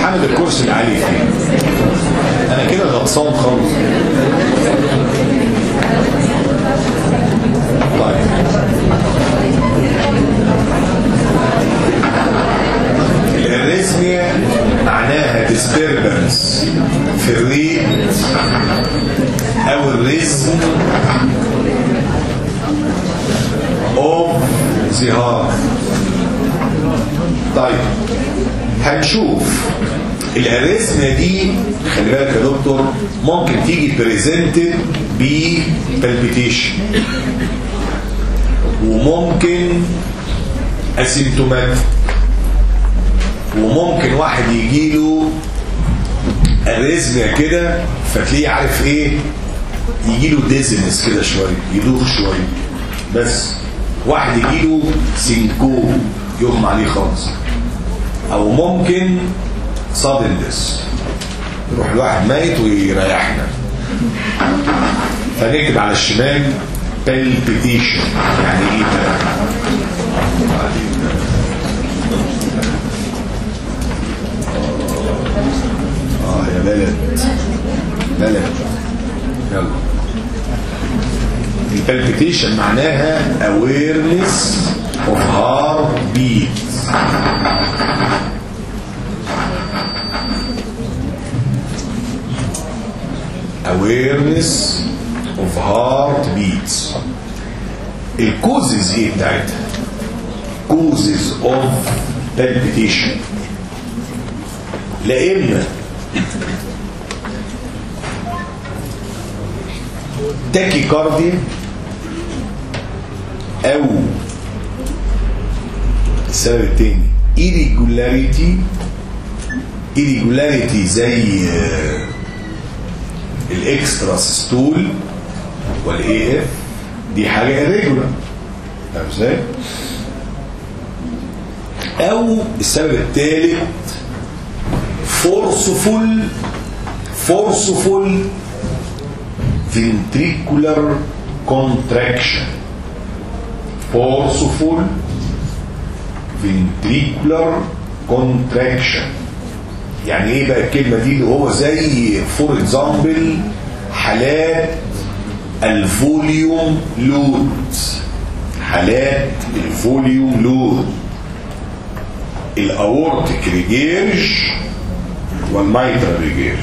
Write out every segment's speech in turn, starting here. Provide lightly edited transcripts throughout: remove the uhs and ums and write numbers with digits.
عامل الكورس العالي فيه؟ انا كده غطسان خالص. طيب الاريثميا معناها disturbance في الريت او الريزم اوف ذا هارت. طيب هنشوف الاريثميا دي، خلي بالك يا دكتور، ممكن تيجي بريزنتد ببالبيتيشن وممكن اسيمتوماتيك، وممكن واحد يجيله اريثميا كده فتلاقيه عارف ايه، يجيله ديزنس كده شويه، يدوخ شويه، بس واحد يجيله سينكو يغمى عليه خالص، او ممكن صادندس يروح الواحد ميت ويريحنا. فنكتب على الشمال بالبيتيشن. يعني ايه بقى؟ يا بلد بلد يلا. البالبيتيشن معناها awareness of heart beat. awareness of heart beats. الكوزز ايه بتاعتها؟ causes of palpitation. لا اما تاكيكارديا او السبب الثاني irregularity زي الاكسترا سيستول والاي اف، دي حاجه irregular، فاهم ازاي؟ او السبب الثالث forceful ventricular contraction. forceful ventricular contraction يعني ايه بقى الكلمه دي؟ اللي هو زي فور اكزامبل حالات الفوليوم لود، حالات الفوليوم لود، الاورتيك ريجيرج والمايترال ريجيرج.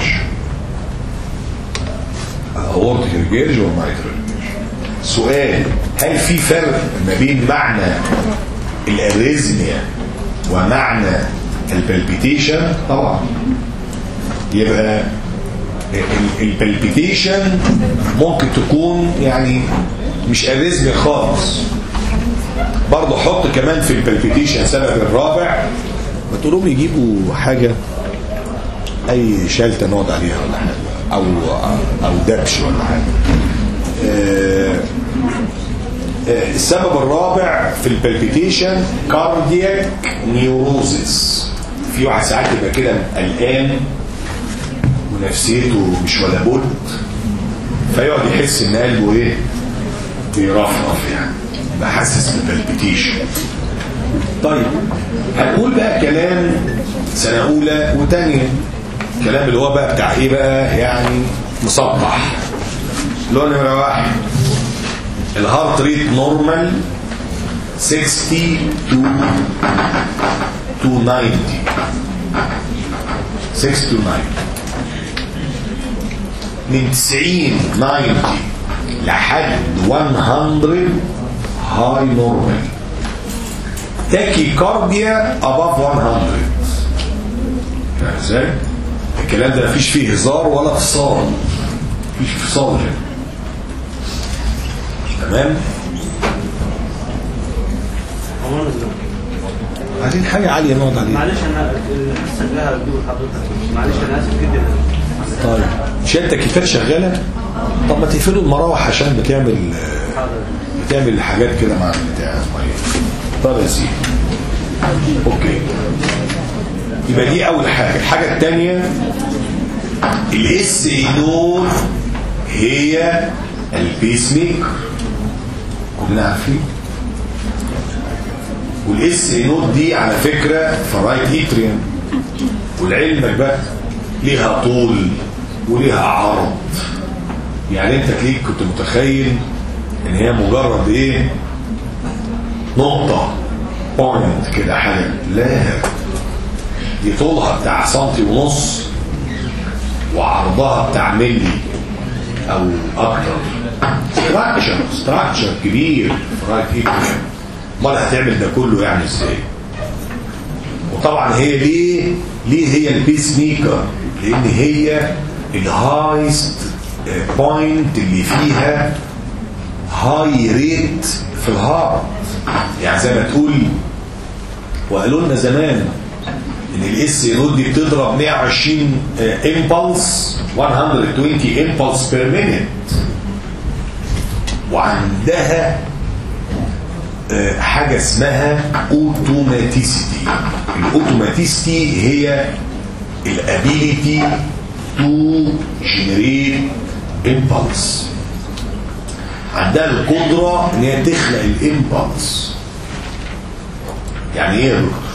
الاورتيك ريجيرج والمايترال ريجيرج. سؤال: هل في فرق ما بين معنى الاريزميا ومعنى البالبيتيشن؟ طبعا. يبقى البالبيتيشن ممكن تكون يعني مش اريزميا خالص. برضه حط كمان في البالبيتيشن سبب الرابع، ما تقولهم يجيبوا حاجه اي شالته نقعد عليها ولا حاجه، او دبش ولا حاجه. السبب الرابع في البالبيتيشن كاردياك نيوروزيس. في واحد ساعات يبقى كده قلقان ونفسيته مش ولا بد، فيقعد يحس ان قلبه ايه، بيرفرف، يعني يبقى حاسس بالبالبيتيشن. طيب هنقول بقى كلام سنه اولى وثانيه، الكلام اللي هو بقى بتاع ايه بقى، يعني مسطح. اللي هو نمره واحد: الهارت ريت نورمال 60 to 90. 6 to 9. من 90 لحد 100 هاي نورمال. تاكيكارديا above 100. ازاي؟ الكلام ده مفيش فيه هزار ولا فصال، مفيش فصال هنا. تمام؟ عايزين حاجة عالية نقعد عليها. معلش انا السجاها بدون حضرتك، معلش انا اسف جدا. طيب مش انت كيفات شغالة؟ طب ما تقفلوا المراوح عشان بتعمل حاجات كده مع البتاع. طب يا سيدي اوكي، يبقى دي اول حاجة. الحاجة الثانية الاس اي نود هي البيس ميكر، كلنا عارفين. والاس اي نود دي على فكرة في الرايت اتريوم، ولعلمك بقى ليها طول وليها عرض. يعني انت تليك كنت متخيل ان هي مجرد ايه، نقطة بوينت كده حاجة. لا، دي طولها بتاع سنتي ونص وعرضها بتاع ملي او اكتر. ستراكشر كبير في رايت ايتريم. امال هتعمل ده كله يعني ازاي؟ وطبعا هي ليه هي البيس ميكر؟ لان هي الهايست بوينت اللي فيها هاي ريت في الهارت. يعني زي ما تقول، وقالوا لنا زمان ان الاس نود دي بتضرب 120 امبلس 120 امبلس بير مينيت، وعندها حاجه اسمها اوتوماتيسيتي. الاوتوماتيسيتي هي الابيليتي تو جنريت امبلس. عندها القدره ان هي تخلق الامبلس. يعني ايه يا دكتور؟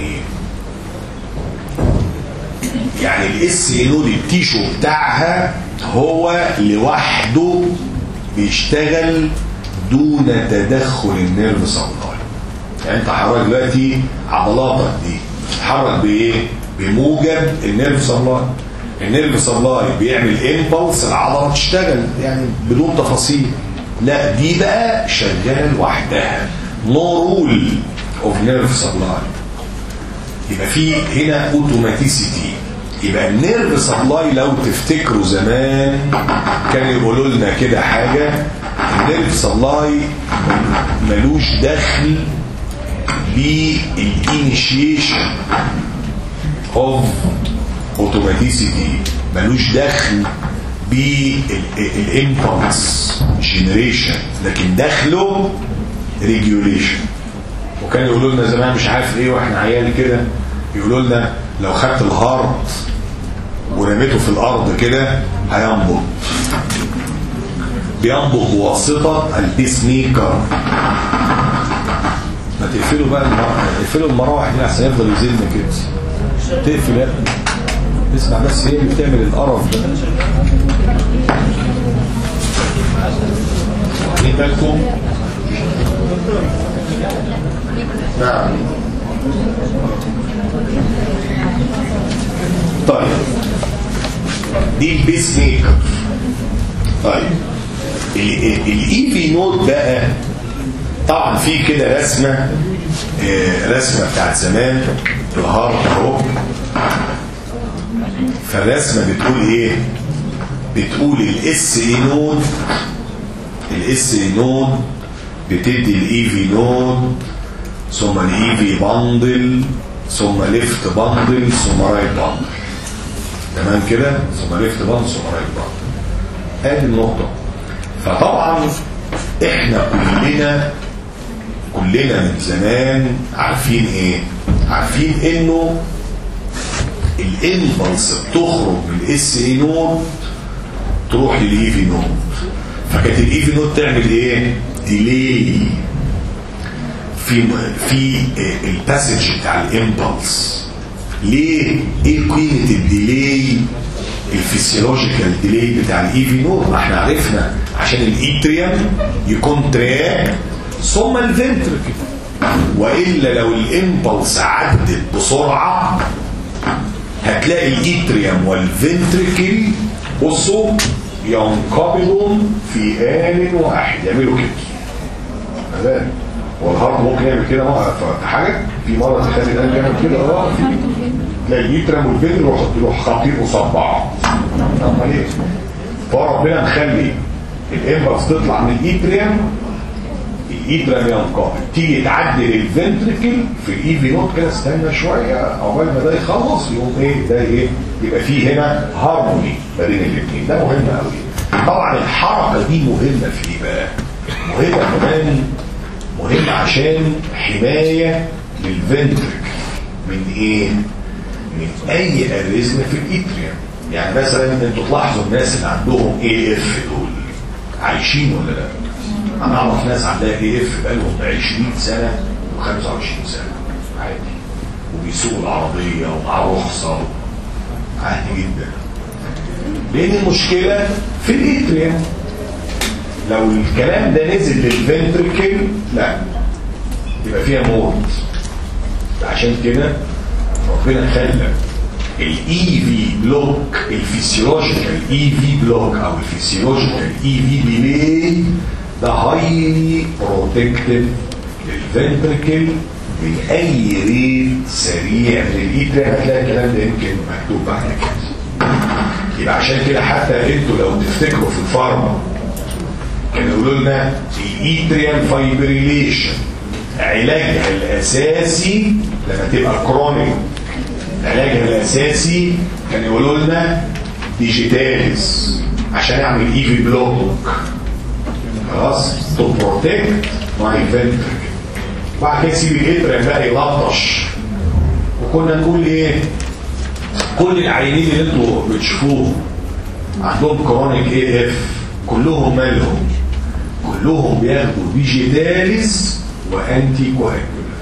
يعني الاس نود التيشو بتاعها هو لوحده بيشتغل دون تدخل النيرف سبلاي. يعني انت حضرتك دلوقتي عضلاتك دي بتتحرك بايه؟ بموجب النيرف سبلاي. النيرف سبلاي بيعمل امبلس، العضله تشتغل يعني بدون تفاصيل. لا، دي بقى شغاله لوحدها، نو رول اوف نيرف سبلاي. يبقى في هنا اوتوماتيسيتي. يبقى النيرف سبلاي لو تفتكروا زمان كانوا يقولوا لنا كده حاجه، النيرف سبلاي ملوش دخل بالانيشيشن اوف اوتوماتيسيتي، ملوش دخل بالامبلس جنريشن، لكن دخله ريجوليشن. وكانوا يقولوا لنا زمان مش عارف ايه واحنا عيال كده، يقولوا لنا لو خدت الهارت ورميته في الارض كده هينبض، بينبض بواسطه البيس ميكر. ما تقفلوا بقى اقفلوا المراوح دي عشان يفضل يزيدنا كده. تقفل يا ابني، اسمع بس هي اللي بتعمل القرف ده. واخدين بالكم؟ نعم. طيب دي البيس ميكر. طيب الاي في نود بقى طبعا في كده رسمه بتاعت زمان الهارت اهو. فالرسمه بتقول ايه؟ بتقول الاس اي نود بتدي الاي في نود، ثم الاي في باندل، ثم ليفت باندل، ثم رايت باندل. تمام كده؟ ثم ليفت باندل ثم رايت باندل. ادي النقطه. فطبعا احنا كلنا من زمان عارفين ايه؟ عارفين انه الامبلس بتخرج من الاس اي نود تروح للاي في نود. فكانت الاي في نود تعمل ايه؟ ديلي في الباسج بتاع الامبلس. ليه؟ ايه قيمه الديلي الفسيولوجيكال ديلي بتاع الاي في نود؟ ما احنا عرفنا عشان الايتريوم يكونتراكت ثم الفنتركل، والا لو الامبلس عدت بسرعه هتلاقي الايتريوم والفنتركل بصوا ينقبضوا في آن واحد، يعملوا كده. تمام؟ والهارت ممكن يعمل كده حاجه في مره تخلي القلب يعمل كده تلاقي الايتريوم والفنتركل يروح خاطين قصاد بعض. امال ايه؟ فربنا مخلي الامبلس تطلع من الايتريوم ينقبض، تيجي تعدي الفنتركل في الاي في نوت كده، استنى شويه عقبال ما ده يخلص يقوم ايه ده ايه، يبقى فيه هنا هارموني ما بين الاثنين. ده مهم قوي. طبعا الحركه دي مهمه في ايه بقى؟ مهمه كمان، مهمه عشان حمايه للفنتركل من ايه؟ من اي اريزم في الايتريوم. يعني مثلا انتوا تلاحظوا الناس اللي عندهم اي اف دول عايشين ولا لا؟ انا اعرف ناس عندها اي اف بقالهم 20 سنه و25 سنه عادي. وبيسوق العربيه ومعاه رخصه عادي جدا. لان المشكله في الاتريا. لو الكلام ده نزل للفنتركل لا يبقى فيها موت. عشان كده ربنا خلى الاي في بلوك الفسيولوجيكال اي في بلوك او الفسيولوجيكال اي في ديلي ده هايلي بروتكتيف للفنتركل من اي ريت سريع للاتريا. هتلاقي الكلام ده يمكن مكتوب بعد كده. يبقى عشان كده حتى انتوا لو تفتكروا في الفارما كانوا يقولوا لنا الاتريال فايبريليشن علاجها الاساسي لما تبقى كرونيك، علاجها الاساسي كان يقولوا لنا ديجيتاليز عشان اعمل اي في بلوك خلاص تو بروتكت ماي فنتركل. بعد كده سيب الاتريال بقى يلطش. وكنا نقول ايه؟ كل العيانين اللي انتوا بتشوفوهم عندهم كرونيك اي اف كلهم مالهم؟ كلهم بياخدوا ديجيتاليز وانتي كواجولانت.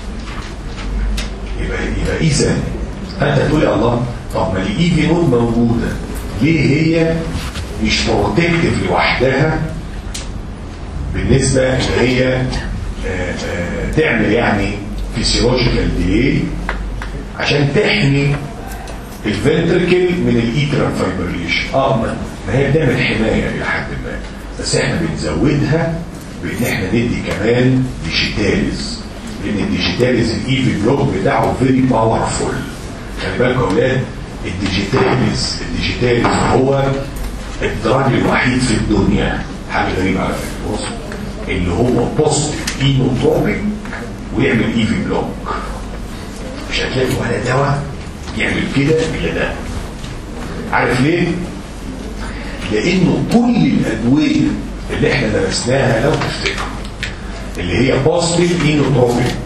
يبقى اذا فانت تقول يا الله طب ما الاي في نود موجوده ليه هي مش بروتكتيف لوحدها بالنسبه ان هي تعمل يعني فيسيولوجيكال ديلي عشان تحمي الفنتركل من الايترال فايبريليشن. ما هي بتعمل حمايه الى حد ما، بس احنا بنزودها بان احنا ندي كمان ديجيتاليز، لان الديجيتاليز الاي في بلوك بتاعه فيري باورفول. خلي بالكم يا اولاد الديجيتاليز هو الدراج الوحيد في الدنيا، حاجه غريبه على فكره، اللي هو بوزيتيف اينوتروبيك ويعمل اي في بلوك. مش هتلاقي ولا دواء يعمل كده الا ده. عارف ليه؟ لانه كل الادويه اللي احنا درسناها لو تفتكروا اللي هي بوزيتيف اينوتروبيك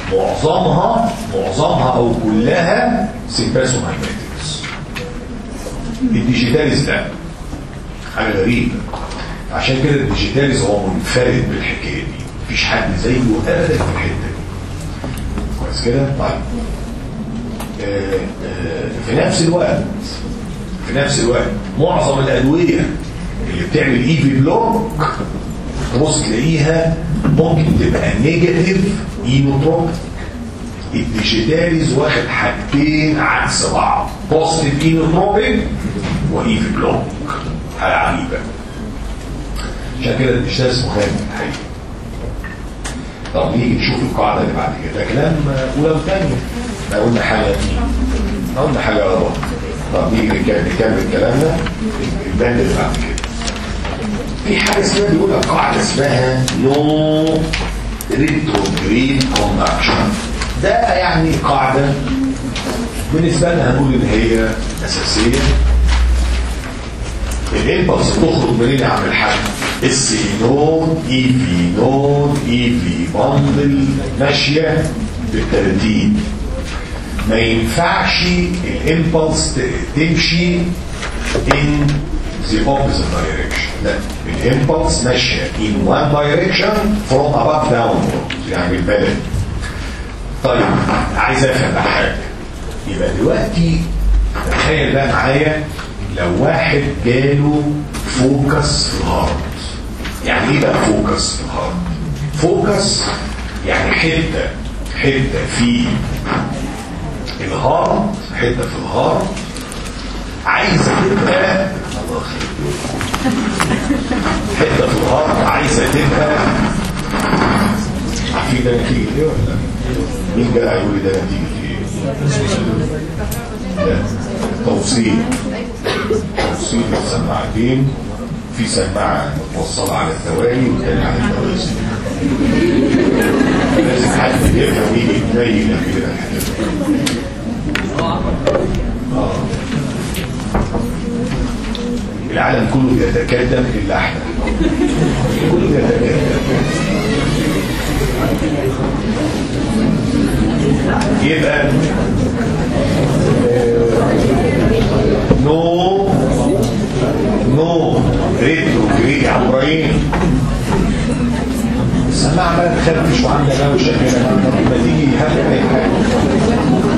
معظمها او كلها سيمباسومايماتكس. الديجيتاليز لا، حاجه غريبه. عشان كده الديجيتاليز هو منفرد بالحكايه دي، مفيش حد زيه ابدا في الحته دي. كويس كده؟ طيب في نفس الوقت معظم الادويه اللي بتعمل اي في بلوك تبص تلاقيها ممكن تبقى نيجاتيف اينوتروبيك. الديجيتاليز واخد حاجتين عكس بعض، بوزيتيف اينوتروبيك واي في بلوك. حاجه عجيبه. عشان كده الديجيتاليز مهم الحقيقه. طب نيجي نشوف القاعده اللي بعد كده. ده كلام اولى وثانيه. احنا قلنا حاجه غلط. طب نيجي نكمل كلامنا. البند اللي بعد كده في حاجه اسمها بيقول قاعده اسمها نو ريتروجريد كوندكشن. ده يعني قاعده بالنسبه لنا هنقول ان هي اساسيه. الامبلس تخرج منين يا عم الحاج؟ اس نود اي في نود اي في باندل ماشيه بالترتيب. ما ينفعش الامبلس تمشي in the opposite direction. لا، الامبلس ماشيه in one direction from above downward يعني بالبلد. طيب عايز افهم بقى حاجه. يبقى دلوقتي تخيل بقى معايا لو واحد جاله فوكس في الهارت. يعني ايه بقى فوكس في الهارت؟ فوكس يعني حته في الهارت، حته في الهارت عايزه تبقى حته في الهارت عايزه تبقى. عارفين ده نتيجه ايه ولا مين جاي يقول لي ده نتيجه ايه؟ لا، توصيل السماعتين. في سماعه متوصله على التوالي والثانيه على التوازي. لازم حد يفهم يجي يتنيل كده الحاجات. العالم كله يتكاتم الا احنا. كله يتكاتم. يبقى نو ريتروجريد يا ابراهيم. السماعه عماله تخربش وعندها دوشه كده. ما تيجي هات اي حاجه.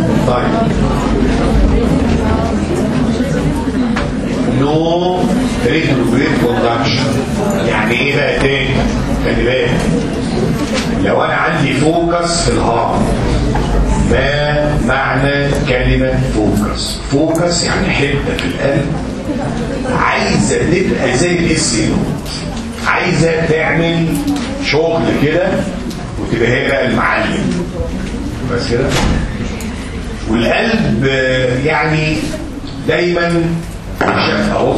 دايما فوكس يعني حته في القلب عايزه تبقى زي الاس نود، عايزه تعمل شغل كده وتبقى هي بقى المعلم بس كده. والقلب يعني دايما شاف اهو،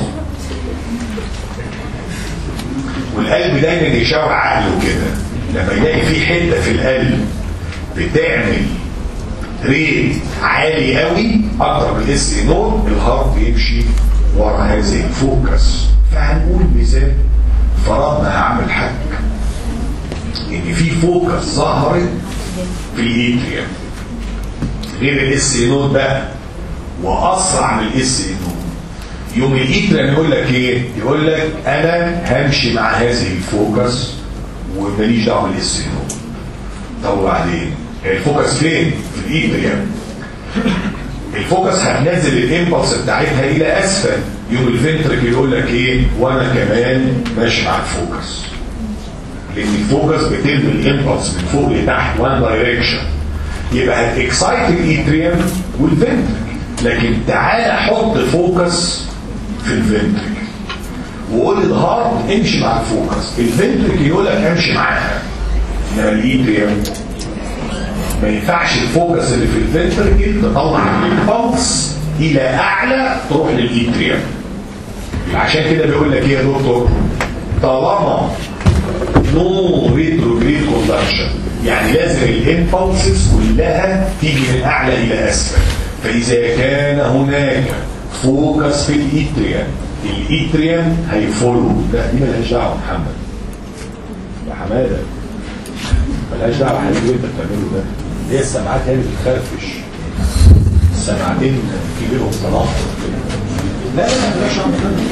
والقلب دايما يشاور عقله كده لما يلاقي في حته في القلب بتعمل ريت عالي قوي اكتر من الاس نود، الهارت يمشي ورا هذه الفوكس. فهنقول مثال، فرضنا يا عم الحاج ان في فوكس ظهرت في الاتريوم غير الاس نود بقى واسرع من الاس نود، يوم الاتريوم يقول لك ايه؟ يقول لك انا همشي مع هذه الفوكس وماليش دعوه بالاس نود. طب وبعدين الفوكس فين؟ في الاتريوم. الفوكس هتنزل الامبلس بتاعتها الى اسفل، يوم الفنتركل يقول لك ايه؟ وانا كمان ماشي مع الفوكس، لان الفوكس بتنزل الامبلس من فوق لتحت وان دايركشن، يبقى هتكسايت الاتريوم والفنتركل. لكن تعالى حط فوكس في الفنتركل وقول الهارت امشي مع الفوكس، الفنتركل يقول لك امشي معاها، انما الاتريوم ما ينفعش الفوكس اللي في الفنتركل تطلع الامبلس الى اعلى تروح للاتريوم. عشان كده بيقول لك ايه يا دكتور؟ طالما نو ريتروجريد كوندكشن يعني لازم الامبلسز كلها تيجي من اعلى الى اسفل. فاذا كان هناك فوكس في الاتريوم، الاتريوم هيفولو. لا دي مالهاش دعوه محمد يا حماده، مالهاش دعوه حاجه اللي انت بتعمله ده، هي السماعات هي اللي بتخرفش، السماعتين كبيرهم طلاق. لا لا لا مش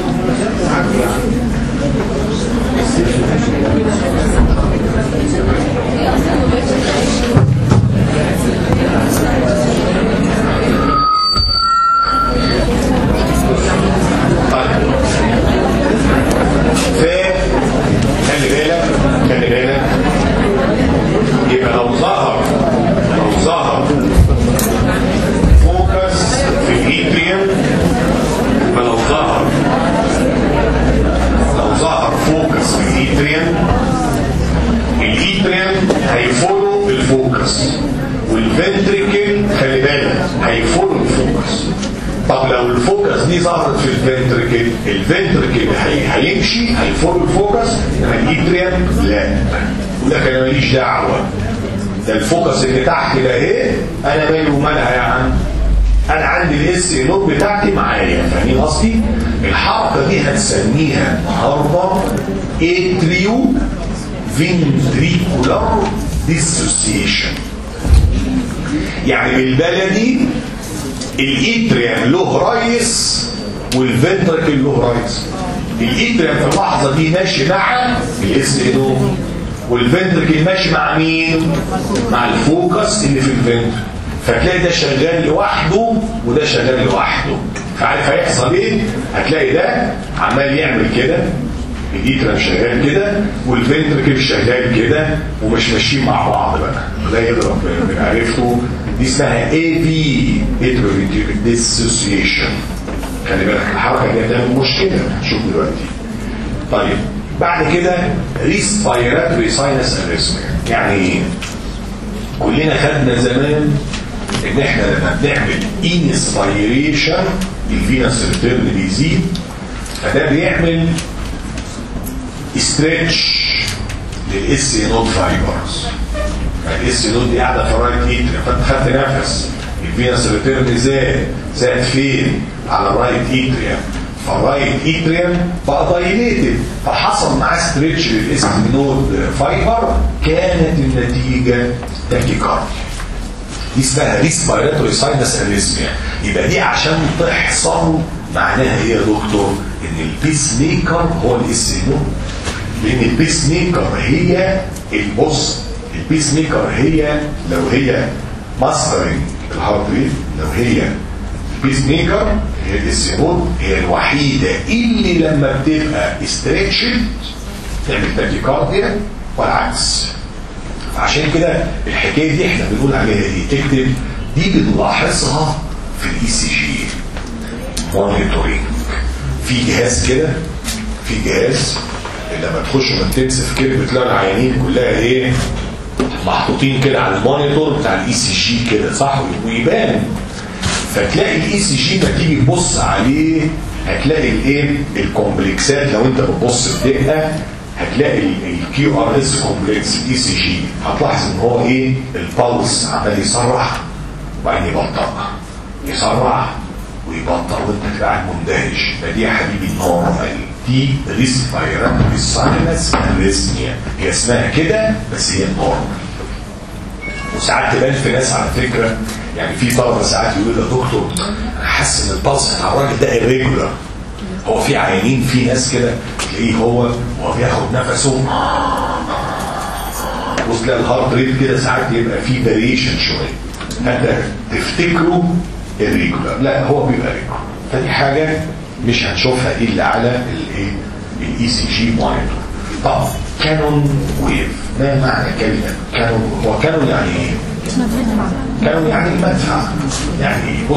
خلي بالك يبقى لو ظهر فوكس في الاتريوم، فلو ظهر فوكس في الاتريوم هيفولو الفوكس، والفنتريكل خلي بالك هيفولو الفوكس. طب لو الفوكس دي ظهرت في الفنتريكل هيمشي هيفولو الفوكس، انما الاتريوم لا، يقول لك انا ماليش دعوه، ده الفوكس اللي تحت ده ايه؟ انا مالي ومالها يا عم، انا عندي الاس نود بتاعتي معايا. فاهمين قصدي؟ الحركه دي هنسميها النهارده اتريو فنتريكولار ديسوسيشن. يعني بالبلدي الاتريوم له ريس والفنتركل له ريس. الاتريوم في اللحظه دي ماشي مع الاس نود، والفنتركل ماشي مع مين؟ مع الفوكس اللي في الفنتركل. فتلاقي ده شغال لوحده وده شغال لوحده. فعارف هيحصل ايه؟ هتلاقي ده عمال يعمل كده، الاتريوم شغال كده والفنتركل شغال كده ومش ماشيين مع بعض بقى، ده يضرب. عرفتوا؟ دي اسمها AV اتريو ديسوسيشن. خلي بالك الحركه دي هتعمل مشكله، هنشوف دلوقتي. طيب بعد كده ريسبيراتوري ساينس اريثميا. يعني كلنا خدنا زمان ان احنا لما بنعمل انسبيريشن الفينس ريتيرن بيزيد، فده بيعمل ستريتش للاس نود فايبرز. الاس نود دي قاعده في الرايت اتريوم، فانت خدت نفس، الفينس ريتيرن زاد فين؟ على الرايت اتريوم، فالرايت اتريوم بقى دايليتد، فحصل معاه ستريتش للاس نود فايبر، كانت النتيجه تاكيكارديا. دي اسمها ريسبيراتوري ساينس اريثميا. يبقى دي عشان تحصل معناها ايه يا دكتور؟ ان البيس ميكر هو الاس نود، لان البيس ميكر هي البيس ميكر هي لو هي ماسترنج الهارت ريت، لو هي البيس ميكر هي الاس نود، هي الوحيده اللي لما بتبقى استريتشد تعمل تاكيكارديا والعكس. عشان كده الحكايه دي احنا بنقول عليها ايه؟ تكتب دي بنلاحظها في الاي سي جي مونيتورنج. في جهاز كده، في جهاز لما تخش انتنسيف كده بتلاقي العيانين كلها ايه محطوطين كده على المونيتور بتاع الاي سي جي كده صح، ويبان. فتلاقي الاي سي جي ما تيجي تبص عليه هتلاقي الايه الكومبلكسات. لو انت بتبص بدقه هتلاقي الكيو ار اس كومبلكس الاي سي جي، هتلاحظ ان هو ايه البلس عمال يسرح وبعدين يبطأ، يسرع ويبطأ وانت تبقى قاعد مندهش. فدي يا حبيبي نورمال، دي ريسبيراتوري ساينس اريثميا، هي اسمها كده بس هي نورمال. وساعات تبان في ناس على فكره، يعني في طلبه ساعات يقول يا دكتور انا حاسس ان البلس بتاع الراجل ده irregular. هو في عيانين، في ناس كده تلاقيه هو بياخد نفسه وتلاقي الهارت ريت كده ساعات يبقى فيه فاريشن شويه، هذا تفتكره irregular. لا هو بيبقى regular. فدي حاجه مش هنشوفها الا على الاي سي جي مونيتور. طب كانون ويف، ما معنى كلمه كانون؟ هو كانون يعني ايه؟ كانون يعني المدفع. يعني بص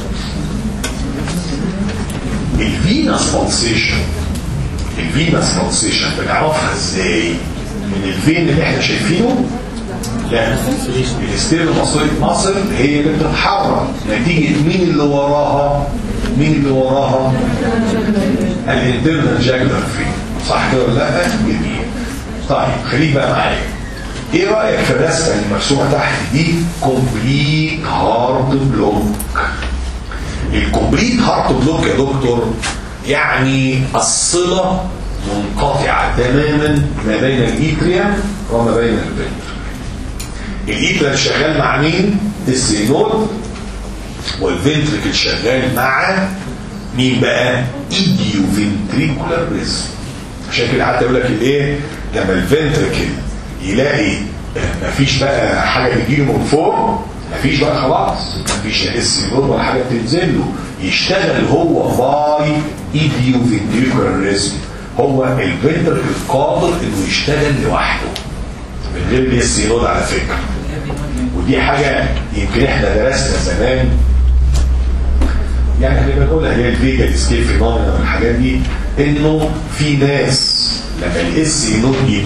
الفينس بالسيشن، الفينس بالسيشن بنعرفها ازاي؟ من الفين اللي احنا شايفينه؟ لا، الستيرنوماسويد ماسل هي اللي بتتحرك نتيجه مين اللي وراها؟ مين اللي وراها؟ الانترنال جاكولار فين، صح كده ولا لا؟ جميل. طيب خليك بقى معايا، ايه رايك في الرسمه اللي مرسومه تحت دي؟ كومبليت هارت بلوك. الكومبليت هارت بلوك يا دكتور يعني الصله منقطعه تماما ما بين الاتريوم وما بين الفنتركل. الاتريوم شغال مع مين؟ السينود، والفنتركل شغال مع مين بقى؟ ايديو فنتريكولار ريزم. عشان كده حتى يقول لك الايه لما الفنتركل يلاقي مفيش بقى حاجه تجيله من فوق، مفيش بقى خلاص، مفيش لا السينود ولا حاجه بتنزل له، يشتغل هو باي ايديو فنتريكولار ريزم. هو الفنتركل قادر انه يشتغل لوحده من غير السينود على فكره. ودي حاجه يمكن احنا درسنا زمان، يعني احنا بنقولها هي الفيجا اسكيب فينومينا والحاجات دي، انه في ناس لما الاس نود دي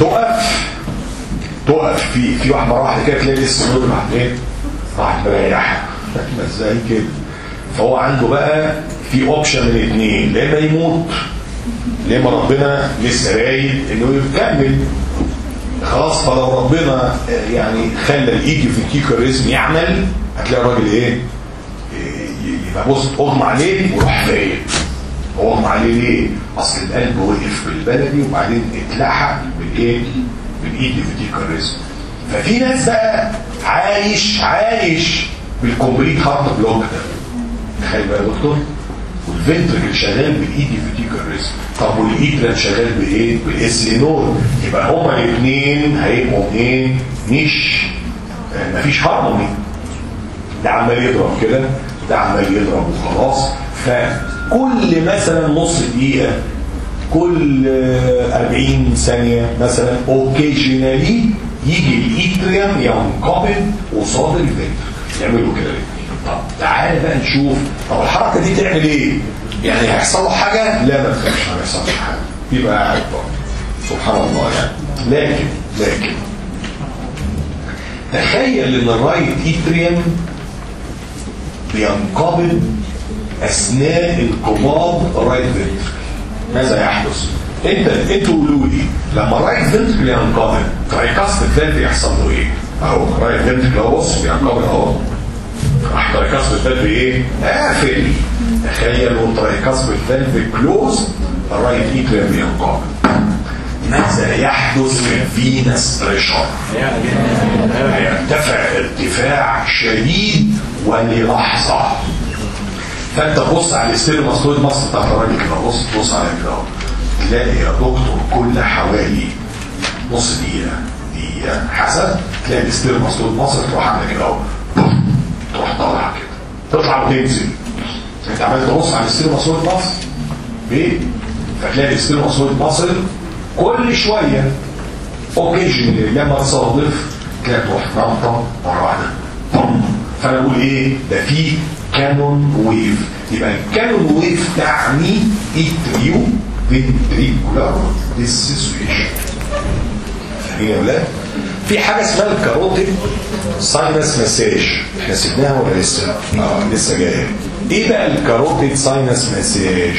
تقف في واحد مره واحده كده تلاقي الاس نود راحت ايه؟ راحت مريحه ازاي كده. فهو عنده بقى في اوبشن من اثنين، لا اما يموت لا اما ربنا لسه رايد انه يكمل خلاص. فلو ربنا يعني خلى الايديو فنتريكولاريزم يعمل هتلاقي الراجل ايه؟ يبقى بص اغمى عليه وراح فايق. اغمى عليه ليه؟ اصل القلب وقف بالبلدي وبعدين اتلحق بالايه؟ بالايديو فنتريكولاريزم. ففي ناس بقى عايش بالكومبليت هارت بلوك ده. تخيل بقى يا دكتور، والفنتركل شغال بالايديو فنتريكولاريزم. طب والايدرال شغال بايه؟ بالاس نود. يبقى هما الاثنين هيبقوا منين؟ مش مفيش هارموني، ده عمال يضرب كده ده عمال يضرب وخلاص. فكل مثلا نص دقيقه، كل 40 ثانيه مثلا اوكيجنالي يجي الايتريوم ينقبض قصاد الفنتركل، يعملوا كده الاثنين. طب تعالى بقى نشوف، طب الحركه دي تعمل ايه؟ يعني هيحصل له حاجه؟ لا ما تخافش ما يحصلش حاجه، يبقى قاعد برضه سبحان الله يعني. لكن تخيل ان الرايت ايتريوم بينقبض اثناء انقباض الرايت فنتركل، ماذا يحدث؟ انتوا قولوا لي لما الرايت فنتركل ينقبض ترايكاستيك فالف يحصل له ايه؟ اهو الرايت فنتركل اهو بص بينقبض اهو، راح ترايكاستيك فالف ايه؟ قافل. تخيل والترايكاستيك فالف كلوز الرايت ايتريوم بينقبض، ماذا يحدث في الفينس بريشر؟ هيرتفع ارتفاع شديد وللحظه. فانت بص على الستيرنوماسويد ماسل بتاعت الراجل كده، بص على كده اهو، تلاقي يا دكتور كل حوالي نص دقيقه حسب تلاقي الستيرنوماسويد ماسل تروح عامله كده اهو، تروح طالعه كده تطلع وتنزل. انت عمال تبص على الستيرنوماسويد ماسل ليه؟ فتلاقي الستيرنوماسويد ماسل كل شويه اوكيجنالي لما تصادف تلاقي تروح نقطه مره واحده. فانا بقول ايه؟ ده في كانون ويف. يبقى الكانون ويف تعني اتريو فنتريكولار ديسوسيشن. فاهمين يا ولاد؟ في حاجه اسمها الكاروتيد ساينس مساج، احنا سيبناها ولا لسه؟ لسه جايه. ايه بقى الكاروتيد ساينس مساج؟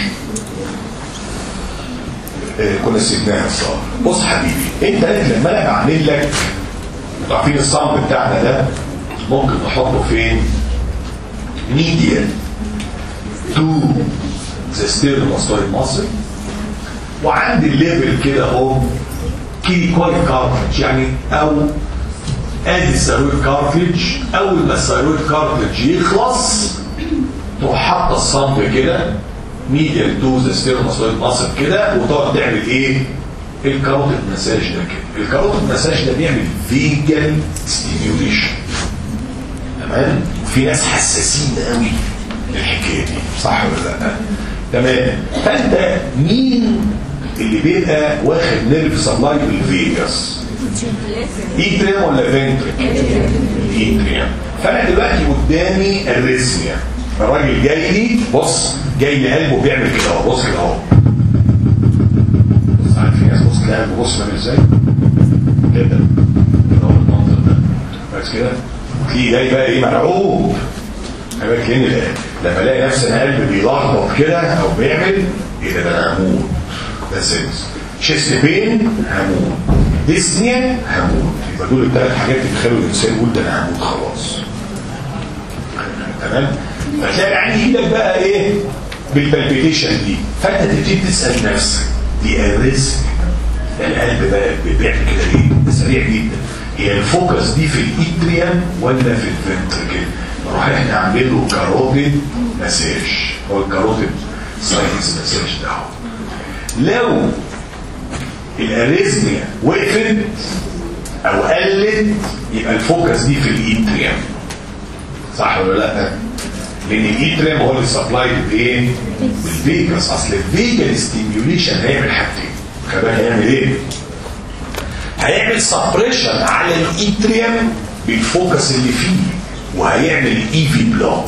كنا سيبناها صح. بص حبيبي، انت لما انا بعمل لك، عارفين الصمت بتاعنا ده ممكن نحطه فين؟ ميديال تو ذا ستيرنوماستويد ماسل، وعند الليفل كده اهو كيكويد كارتج، يعني او ادي الثيرويد كارتج. اول ما الثيرويد كارتج يخلص تروح حاطه الصمت كده ميديال تو ذا ستيرنوماستويد ماسل كده، وتقعد تعمل ايه؟ الكاروتيد مساج ده كده. الكاروتيد مساج ده بيعمل فيجال ستيميوليشن، تمام؟ وفي ناس حساسين قوي للحكايه دي، صح ولا لا؟ تمام. فانت مين اللي بيبقى واخد نيرف سبلاي بالفيجاس؟ ايتريم ولا فنتريكل؟ ايتريم. فانا دلوقتي قدامي الريزميا، الراجل جاي لي، بص جاي لي قلبه بيعمل كده اهو، بص كده اهو، بص عارف في ناس بص كده قلبه بص بيعمل ازاي؟ كده اهو المنظر ده بس كده، وتلاقيه جاي بقى ايه؟ مرعوب. خلي بالك لما الاقي نفسي انا قلبي بيلخبط كده او بيعمل ايه ده؟ انا هموت. ده سنس شيست بين هموت، ديسنيا هموت. يبقى دول الثلاث حاجات اللي بيخلوا الانسان يقول ده انا هموت خلاص. تمام؟ فتلاقي عندي ايدك بقى ايه؟ بالبالبيتيشن دي، فانت تبتدي تسال نفسك دي اريزم، ده القلب بقى بيعمل كده ليه؟ ده سريع جدا. هي الفوكس دي في الايتريم ولا في الفنتركل؟ نروح احنا عاملين له كاروتيد مساج، هو الكاروتيد ساينس مساج ده. لو الاريزميا وقفت او قلت يبقى الفوكس دي في الايتريم، صح ولا لا؟ لان الايتريم هو اللي سبلايد بايه؟ بالفيجاس. اصل الفيجال ستيميوليشن هيعمل حاجتين، خلي بالك هيعمل ايه؟ هيعمل سبريشن على الايتريم بالفوكس اللي فيه، وهيعمل اي في بلوك،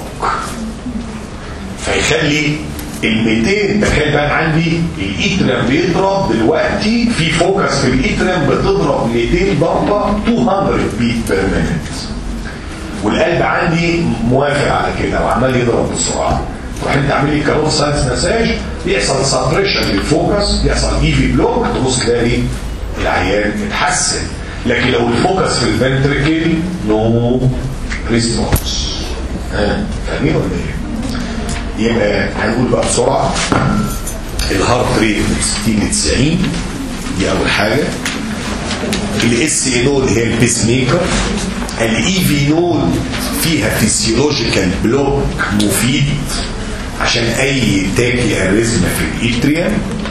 فيخلي ال 200. تخيل بقى عندي الايتريم بيضرب دلوقتي في فوكس في الايتريم بتضرب 200 ضربه 200 بيت بير مينت، والقلب عندي موافق على كده وعمال يضرب بسرعه. تروح انت عامل لي كاروت ساينس مساج، بيحصل سبريشن للفوكس، بيحصل اي في بلوك، تبص تلاقي العيان اتحسن. لكن لو الفوكس في الفنتريكل نو ريسبونس. فاهمين ولا ايه؟ يبقى هنقول بقى بسرعه الهارت ريت من 60 ل 90 دي اول حاجه. الاس اي نود هي البيس ميكر. الاي في نود فيها فيسيولوجيكال بلوك مفيد عشان اي تاكي اريزما في الايتريم.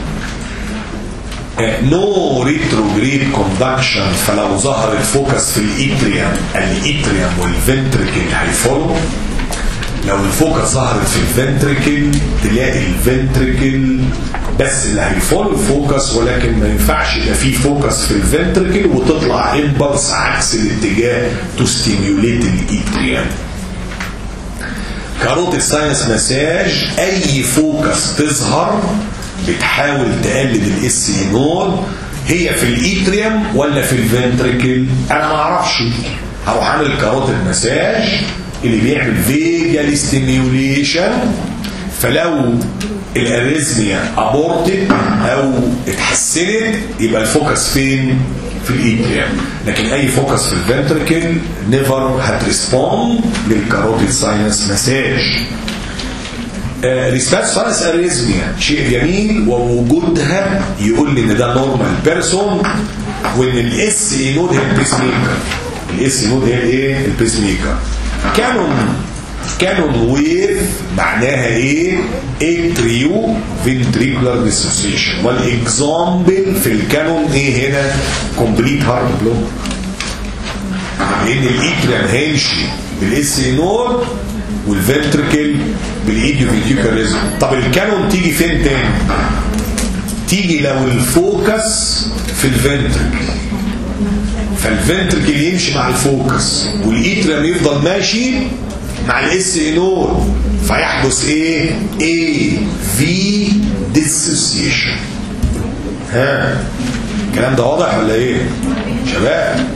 نو ريتروجريد كوندكشن، فلو ظهر الفوكس في الايتريم والفنتريكل هيفولو. لو الفوكس ظهرت في الفنتريكل تلاقي الفنتريكل بس اللي هيفولو الفوكس، ولكن ما ينفعش يبقى فيه فوكس في الفنتريكل وتطلع امبلس عكس الاتجاه تو ستيميوليت الايتريم. كاروتيد ساينس مساج اي فوكس تظهر بتحاول تقلل الاس اي نود، هي في الايتريم ولا في الفنتريكل؟ انا ما اعرفش. هروح اعمل كاروتيد مساج اللي بيعمل فيجال ستيميوليشن، فلو الاريزميا ابورتد او اتحسنت يبقى الفوكس فين؟ في الايتريم. لكن اي فوكس في الفنتريكل نيفر هتريسبوند للكاروتيد ساينس مساج. ريسبات ساينس اريزميا شيء جميل، ووجودها يقول لي ان ده نورمال بيرسون، وان الاس اي نود هي البيس ميكر. الاس اي نود هي الايه؟ البيس ميكر. كانون ويف معناها ايه؟ اتريو فنتريكولار ديسوسيشن. والاكزامبل في الكانون ايه هنا؟ كومبليت هارت بلوك، لان الايتريم هيمشي بالاس اي نود والفنتريكل بالايديو فينتريكولاريزم. طب الكانون تيجي فين تاني؟ تيجي لو الفوكس في الفنتريكل، فالفنتريكل يمشي مع الفوكس والايتريم يفضل ماشي مع الاس انول فيحدث ايه؟ AV dissociation. ها الكلام ده واضح ولا ايه شباب؟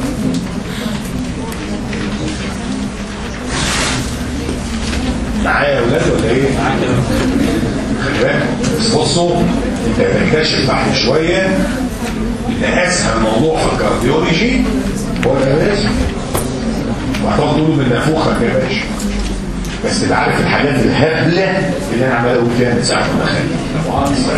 معايا يا ولاد ولا ايه؟ خلي بالك بس بصوا انت هتكتشف بعد شويه ان اسهل موضوع في الكارديولوجي هو الكباشي، وهتقعد تقولوا من نافوخك يا باشا، بس تبقى عارف الحاجات الهبله اللي انا عمال اقول فيها من ساعه ما دخلت.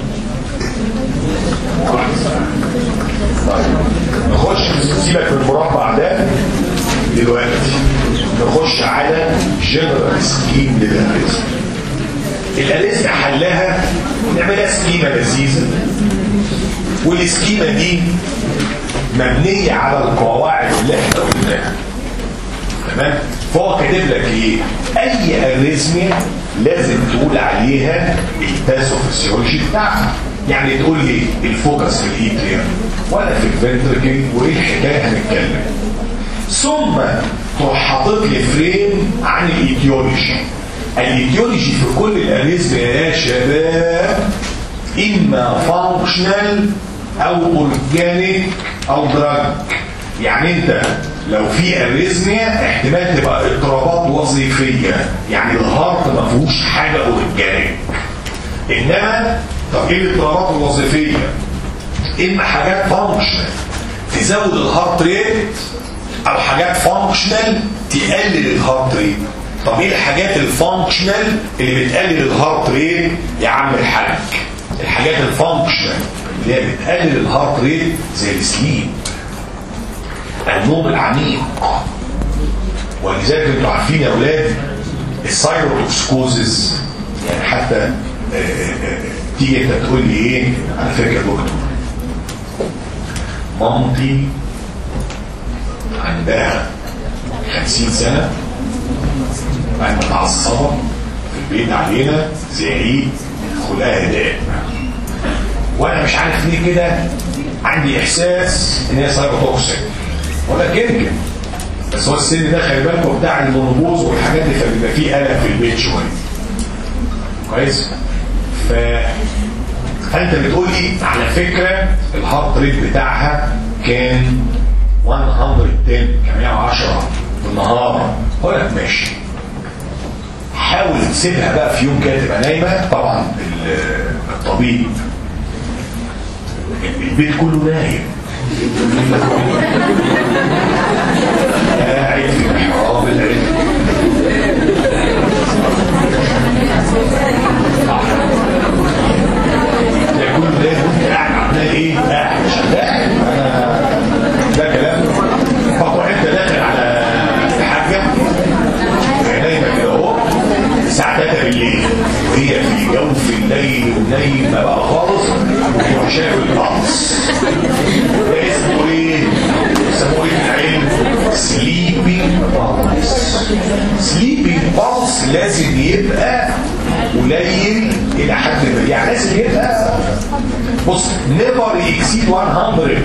طيب نخش سيبك من المربع ده دلوقتي، نخش على جنرال سكيم للاريزم. الاريزم حلها نعملها سكيمه لذيذه، والسكيمه دي مبنيه على القواعد اللي احنا قلناها. تمام؟ فهو كاتب لك ايه؟ اي اريزميا لازم تقول عليها الباثوفيسيولوجي بتاعها. يعني تقول لي الفوكس في الايتريم ولا في الفنتركل وايه الحكايه هنتكلم. ثم تروح حاطط لي فريم عن الايتيولوجي. الايتيولوجي في كل الاريزميا يا شباب اما فانكشنال او اورجانيك او دراج. يعني انت لو في اريزميا احتمال تبقى اضطرابات وظيفيه، يعني الهارت ما فيهوش حاجه اورجانيك. انما طب ايه الاضطرابات الوظيفيه؟ اما حاجات فانكشنال تزود الهارت ريت، او حاجات فانكشنال تقلل الهارت ريت. طب ايه الحاجات الفانكشنال اللي بتقلل الهارت ريت يا عم الحاج؟ الحاجات الفانكشنال اللي هي بتقلل الهارت ريت زي السليب، النوم العميق. ولذلك انتوا عارفين يا اولاد السايروتوكسكوزز، يعني حتى تيجي انت تقول لي ايه على فكره يا دكتور مامتي عندها 50 سنه بعد ما اتعصبت في البيت علينا زي عيد خلقها داء، وانا مش عارف ليه كده عندي احساس ان هي سايروتوكسيك ولا كده، بس هو السن ده خلي بالكم بتاع المنبوذ والحاجات دي فبيبقى فيه قلق في البيت شويه. كويس؟ فانت بتقول لي على فكره الهارت ريت بتاعها كان 110 110 في النهار. اقول لك ماشي، حاول تسيبها بقى في يوم كده تبقى نايمه. طبعا الطبيب البيت كله نايم قاعد في محراب العلم، ده كله ده كنت قاعد عمال ايه؟ قاعد شغال. ده كلام. طب انت داخل على الحاجه نايمه كده اهو الساعه 3 بالليل وهي في جوف الليل ونايمه بقى خالص وتروح شايف القمص. ده اسمه ايه؟ اسمه ايه في العلم؟ سليبنج بالس. سليبنج بالس لازم يبقى قليل الى حد ما، يعني لازم يبقى بص نيفر اكسيد 100.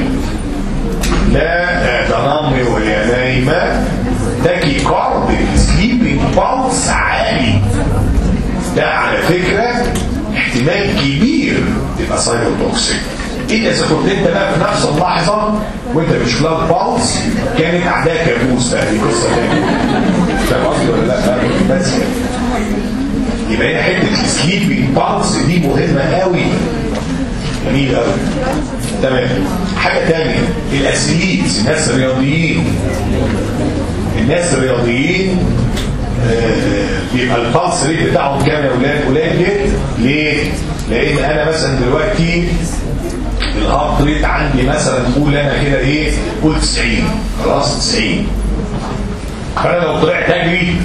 لا تنامي وهي نايمه تاكي كارد سليبنج بالس عالي، ده على فكره احتمال كبير تبقى سايروتوكسيك. إلا إذا كنت أنت بقى في نفس اللحظة وأنت مش كلاود بالس كانت أعداء كابوس بقى، دي قصة تانية. فاهم قصدي ولا لا؟ بس يبقى هي حتة السليبنج بالس دي مهمة قوي. جميل قوي. تمام. حاجة تانية الأثليتس، الناس الرياضيين. الناس الرياضيين بيبقى البالس ريت بتاعهم كام يا اولاد؟ قليل. ليه؟ لان انا مثلا دلوقتي الهارت ريت عندي مثلا نقول انا كده ايه؟ قول 90، خلاص 90. فانا لو طلعت اجري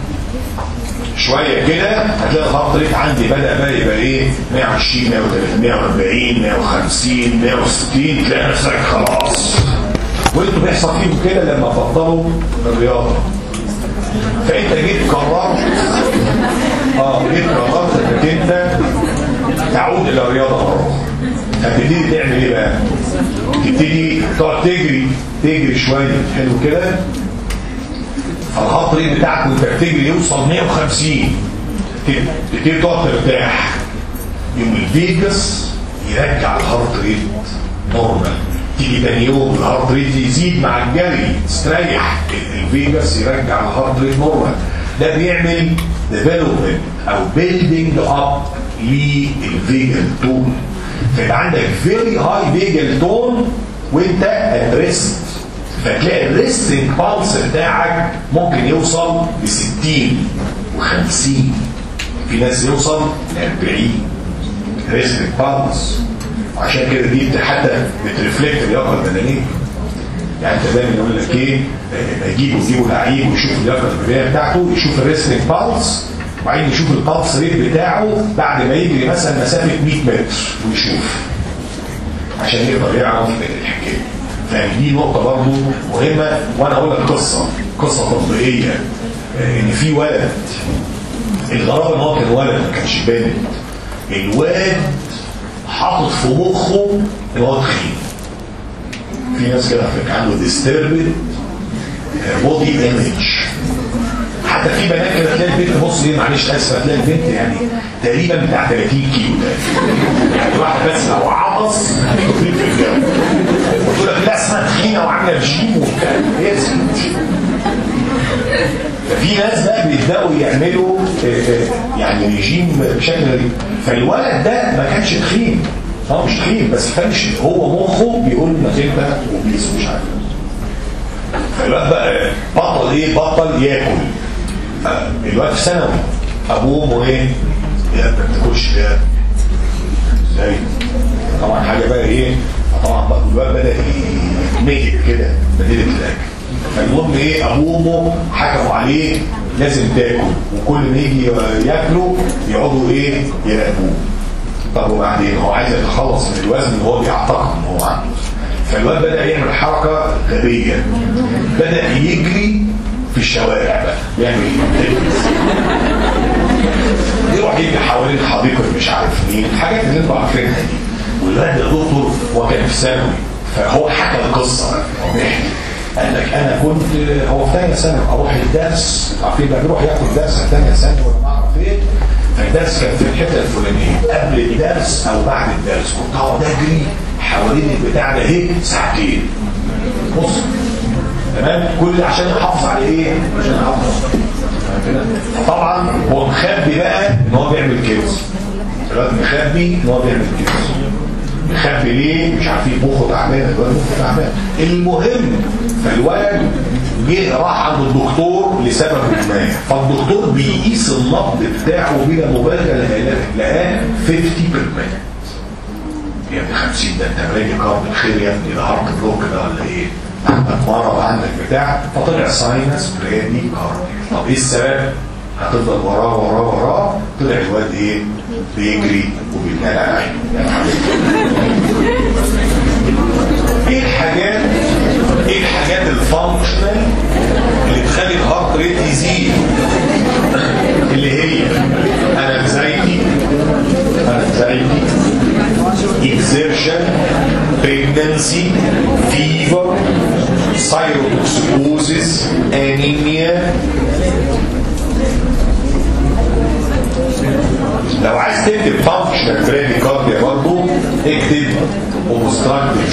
شويه كده هتلاقي الهارت ريت عندي بدا بقى يبقى ايه؟ 120 130 140 150 160، تلاقي نفسك خلاص. وانتوا بيحصل فيكم كده لما تبطلوا الرياضه. فانت جيت قررت انك انت تعود الى الرياضه مره. هتبتدي تعمل ايه بقى؟ تبتدي تقعد تجري شويه حلو كده، فالهارت ريت بتاعك وانت بتجري يوصل 150 تبتدي تقعد ترتاح، يوم الفيجاس يرجع الهارت ريت نورمال. تيجي تاني يوم الهارت ريت يزيد مع الجري تستريح، الفيجاس يرجع الهارت ريت نورمال. ده بيعمل ديفلوبمنت او بيلدينج اب للفيجال تون. فيبقى عندك فيري هاي فيجال تون وانت اتريست، فتلاقي الريستنج بالس بتاعك ممكن يوصل ل 60 و50، في ناس يوصل ل 40 ريستنج بالس. عشان كده دي حتى بترفلكت اللياقه البدنيه. يعني انت دايما يقول لك ايه، يجيبوا لعيب ويشوف اللياقه البدنيه بتاعته، يشوف الريستنج بالس وبعدين يشوف البالس ريت بتاعه بعد ما يجري مثلا مسافه 100 متر ويشوف عشان يقدر يعرف الحكايه. فدي نقطه برضه مهمه. وانا اقول لك قصه تطبيقيه، ان في ولد، الغرابه ان هو كان ولد ما كانش بنت، الواد حاطط في مخه ان هو تخين. في ناس كده عنده ديستربد بودي ايمج. حتى في بنات كده تلاقي البنت، بص ايه معلش اسفه، تلاقي البنت يعني تقريبا بتاع 30 كيلو يعني واحده بس لو عطس هتطير في الجو. تقول لك لا اسمها تخينه وعامله رجيم وبتاع. ايه ففي ناس بقى بيبداوا يعملوا يعني ريجيم بشكل غريب. فالولد ده ما كانش تخين، هو مش تخين بس كانش، هو مخه بيقول انك انت وبيس مش عارف. فالولد بقى بطل ايه؟ بطل ياكل. الوقت في ثانوي ابوه وامه ايه؟ يا ما بتاكلش يا ازاي؟ طبعا حاجه بقى ايه؟ طبعا بقى الولد بدا يميت كده بديله الاكل. فالمهم ايه؟ ابوه وامه حكموا عليه لازم تاكل، وكل ما يجي ياكلوا يقعدوا ايه؟ يراقبوه. طب وبعدين هو عايز يتخلص من الوزن اللي هو بيعتقد ان هو عنده. فالواد بدا يعمل حركه غبيه، بدا يجري في الشوارع بقى، يعمل يروح يجري حوالين حديقه مش عارف مين، الحاجات اللي انتوا عارفينها دي. والواد يا دكتور هو كان في ثانوي، فهو حكى القصه هو بيحكي، قال لك انا كنت، هو في ثانيه ثانوي اروح الدرس، عارفين بقى بيروح ياخد درس في ثانيه ثانوي ولا ما اعرف ايه، فالدرس كان في الحته الفلانيه، قبل الدرس او بعد الدرس كنت اقعد اجري حوالين البتاع ده ايه ساعتين. بص تمام، كل عشان يحافظ على ايه؟ عشان يحافظ. طبعا هو مخبي بقى ان هو بيعمل كده، الواد مخبي ان هو بيعمل كده. مخبي ليه؟ مش عارفين، مخه تعبان، الواد مخه تعبان. المهم فالولد جه راح عند الدكتور لسبب ما، فالدكتور بيقيس النبض بتاعه بلا مبالغه لقاه 50%. يا ابني 50 ده انت راجل كارد الخير يا ابني، ده هارت بلوك ده ولا ايه؟ عندك مرض عندك بتاع، فطلع ساينس برادي كارد. طب ايه السبب؟ هتفضل وراه طلع الواد ايه؟ بيجري وبيتنال على عينه. ايه الحاجات الفانكشنال اللي تخلي الهارت ريت يزيد؟ اللي هي انكزايتي exertion, pregnancy, fever, cytotoxicosis, anemia. لو عايز تكتب functional bradycardia برضه اكتب obstructive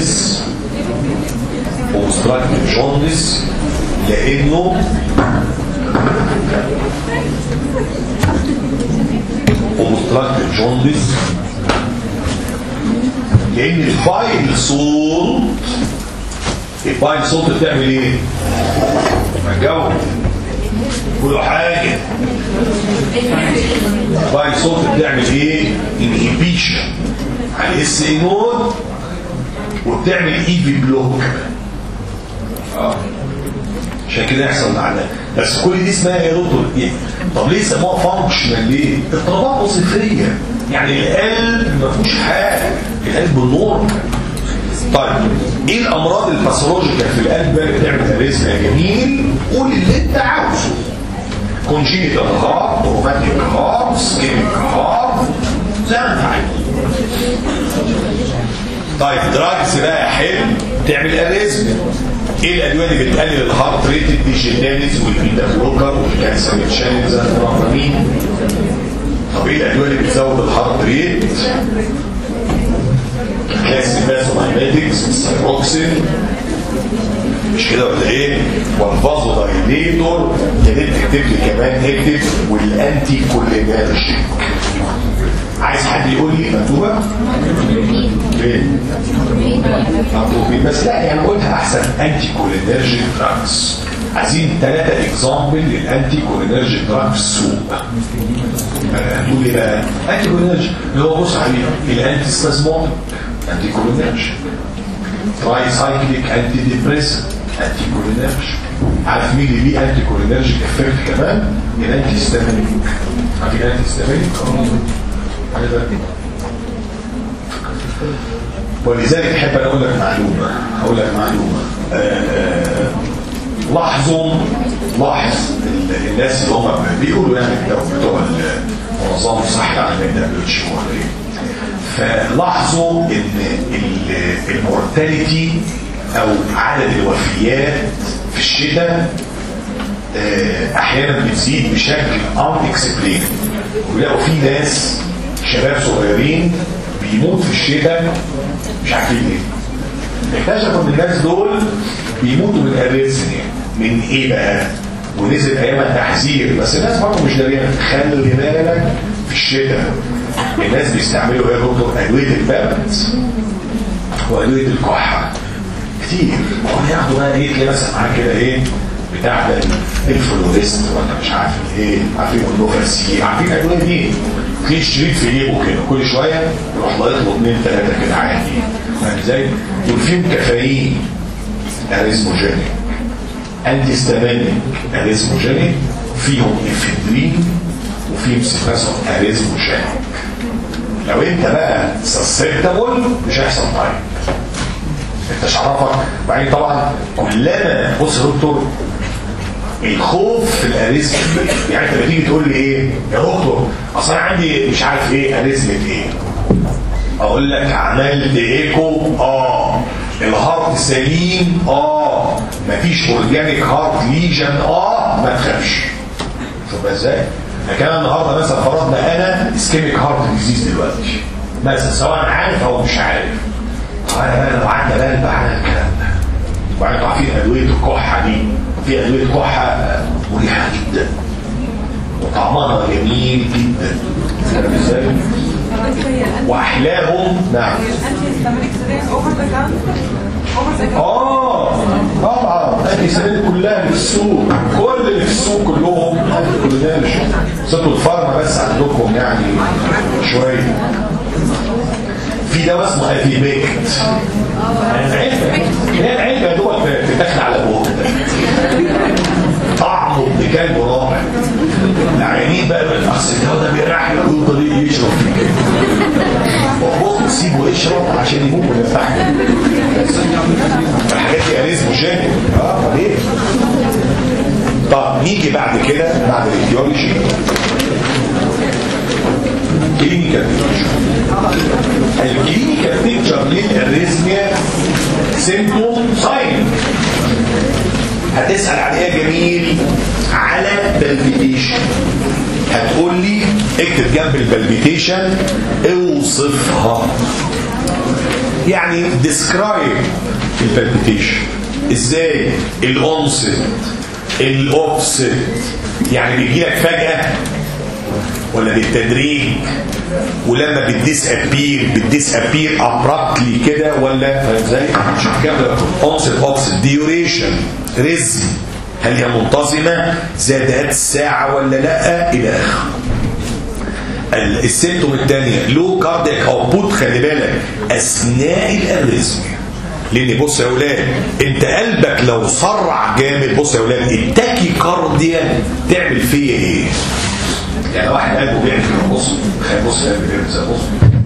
jaundice لانه obstructive jaundice لان البايل صوت بتعمل ايه؟ الجو كل حاجه البايل صوت بتعمل ايه؟ انهيبيشن على الاس اي نود وبتعمل اي في بلوك. عشان كده يحصل معنا، بس كل دي اسمها يا دكتور ايه؟ طب ليه سموها فانكشنال؟ ليه؟ اضطرابات وظيفيه، يعني القلب ما فيهوش حاجه، القلب نور. طيب ايه الامراض الباثولوجيكال في القلب اللي بتعمل اريزميا؟ جميل، قول اللي انت عاوزه. كونجينيتال هارت، روماتيك هارت، سكيميك هارت، زي ما انت عايز. طيب دراجز بقى حلو تعمل اريزميا، ايه الادويه اللي بتقلل الهارت ريت؟ الديجيتاليز والبيتا بلوكر والكانسر شانلز الرقمين. طب ايه الادويه اللي بتزود الهارت ريت؟ كلاسيباسومايماتكس، السيروكسين، مش كده ولا ايه؟ والفازو دايليتور. يا ريت تكتب لي كمان اكتب والانتي كولينرجيك. عايز حد يقول لي مكتوبه؟ ليه؟ بس لا يعني قولها احسن. انتي كولينرجيك دراجز. عايزين 3 اكزامبل للانتي كولينرجيك دراجز السوق. هتقول لي بقى انتي كولينرجيك اللي هو بص عليه الانتي سبازموتيك انتي كولينرجيك، تراي سايكليك انتي ديبريسنت انتي كولينرجيك. عارف مين اللي ليه انتي كولينرجيك افكت كمان؟ الانتي هيستامينيك. عارفين الانتي هيستامينيك؟ ولذلك احب انا اقول لك معلومه. لاحظ الناس اللي هم بيقولوا يعني بتوع منظمه الصحه العالميه WHO، فلاحظوا ان المورتاليتي او عدد الوفيات في الشتاء احيانا بتزيد بشكل unexplained. ويلاقوا في ناس شباب صغيرين بيموت في الشتاء مش عارفين ليه. اكتشفوا ان الناس دول بيموتوا من اريزميا. من ايه بقى؟ ونزل ايام التحذير بس الناس برضه مش داريانه. خلي بالك في الشتاء الناس بيستعملوا ايه يا دكتور؟ ادويه البرد وادويه الكحه كتير. وياخدوا بقى ايه؟ تلاقي مثلا معاك كده ايه بتاع ده الفلوريست ولا مش عارف ايه، عارفين النوفاسي، عارفين الادويه دي. في شريط في جيبه كده كل شويه يروح لاقط له 2 3 كده عادي. فاهم ازاي؟ دول فيهم كافيين اريزموجينيك، انتي ستامينيك اريزموجينيك، فيهم افيدرين، وفيهم سيفاسون اريزموجينيك. لو انت بقى سسبتبل مش هيحصل طيب. انت عرفك. وبعدين طبعا كلنا بص يا دكتور الخوف في الاريزم. يعني انت بتيجي تقول لي ايه يا دكتور اصل انا عندي مش عارف ايه اريزمة ايه، اقول لك عملت ايكو الهارت سليم مفيش اورجانيك هارت ليجن ما تخافش. شوف ازاي لكن النهارده مثلا فرضنا انا اسكيميك هارت ديزيز دلوقتي مثلا سواء عارف او مش عارف. لو قعدنا بقى على الكلام ده وبعدين طبعا في ادويه الكحه دي، في ادويه كحه مريحه جدا وطعمها جميل جدا ازاي واحلاهم. نعم طبعا الانتي كلها في السوق، كل اللي في السوق كلهم كلنا صوتوا الفارما بس عندكم يعني شويه. في دواء اسمه افيميكت، هي العلبه دوت بتدخل على بوق طعمه بكلب رائع. العيانين بقى بالفحص الدواء ده بيريح له ويفضل يشرب فيه كده سيبه يشرب عشان يموت ويرتاح. الحاجات دي اريزموجينيك ليه؟ طب نيجي بعد كده بعد الايديولوجي كلينيكال بيكتشر. الكلينيكال بيكتشر للاريزميا سيمبتوم ساين. هتسأل عليها جميل على بالبيتيشن. هتقول لي اكتب جنب البالبيتيشن اوصفها، يعني ديسكرايب البالبيتيشن ازاي، الأونست الأوفست، يعني بيجيلك فجأة ولا بالتدريج، ولما بتديسابير ابراكتلي كده ولا فاهم ازاي؟ شوف كده أونست ديوريشن رزم، هل هي منتظمة زادت ساعة ولا لا الى اخره. السيمتوم الثانيه لو كاردياك اوتبوت، خلي بالك اثناء الاريزميا، لان بص يا اولاد انت قلبك لو سرع جامد، بص يا اولاد التاكي كارديا تعمل فيه ايه؟ يعني واحد قلبه بيعمل كده بص قلبه بيعمل زي بص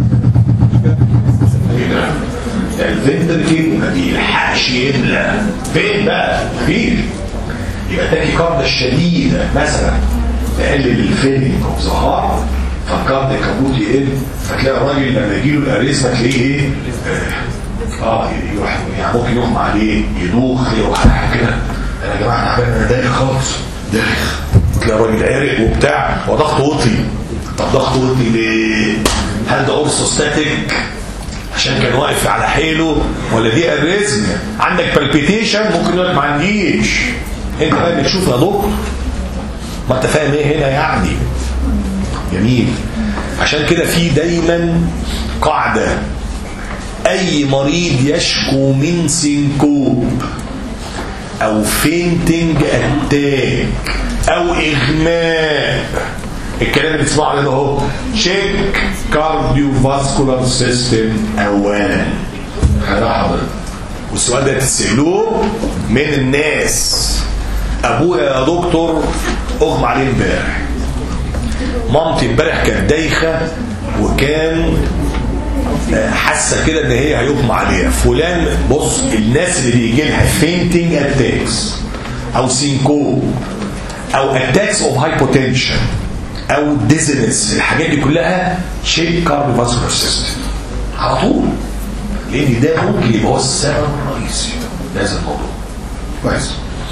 كده، الفنتركل ما بيلحقش يملى. فين بقى؟ مفيش. يبقى تاكي كارديا الشديده مثلا تقلل الفيلينج اوف ذا هارت، فالكارديا كابوت يقل، فتلاقي الراجل لما يجيله الاريزما تلاقيه ايه؟ يروح يعني ممكن يغمى عليه، يدوخ، يروح على كده. انا يا جماعه تعبان، انا دايخ خالص، دايخ. تلاقي الراجل عرق وبتاع وضغطه وطي. طب ضغطه وطي ليه؟ هل ده اورثوستاتيك عشان كان واقف على حيله، ولا دي اريزميا؟ عندك بالبيتيشن ممكن يقول لك ما عنديش. انت بقى بتشوف يا دكتور، ما انت فاهم ايه هنا يعني. جميل. عشان كده في دايما قاعده، اي مريض يشكو من سينكوب او فينتنج اتاك او اغماء، الكلام اللي بتسمعه ده اهو، تشيك كارديو فاسكولار سيستم اولا. هذا حضرتك، والسؤال ده تسألوه من الناس. ابويا يا دكتور اغمى عليه امبارح، مامتي امبارح كانت دايخه وكان حاسه كده ان هي هيغمى عليها. فلان، بص، الناس اللي بيجي لها فينتنج اتاكس او سينكوب او اتاكس اوف هايبوتنشن او ديزنس، الحاجات دي كلها تشيك كارديوفاسكولار سيستم على طول، لان ده ممكن يبقى هو السبب الرئيسي لهذا الموضوع. كويس.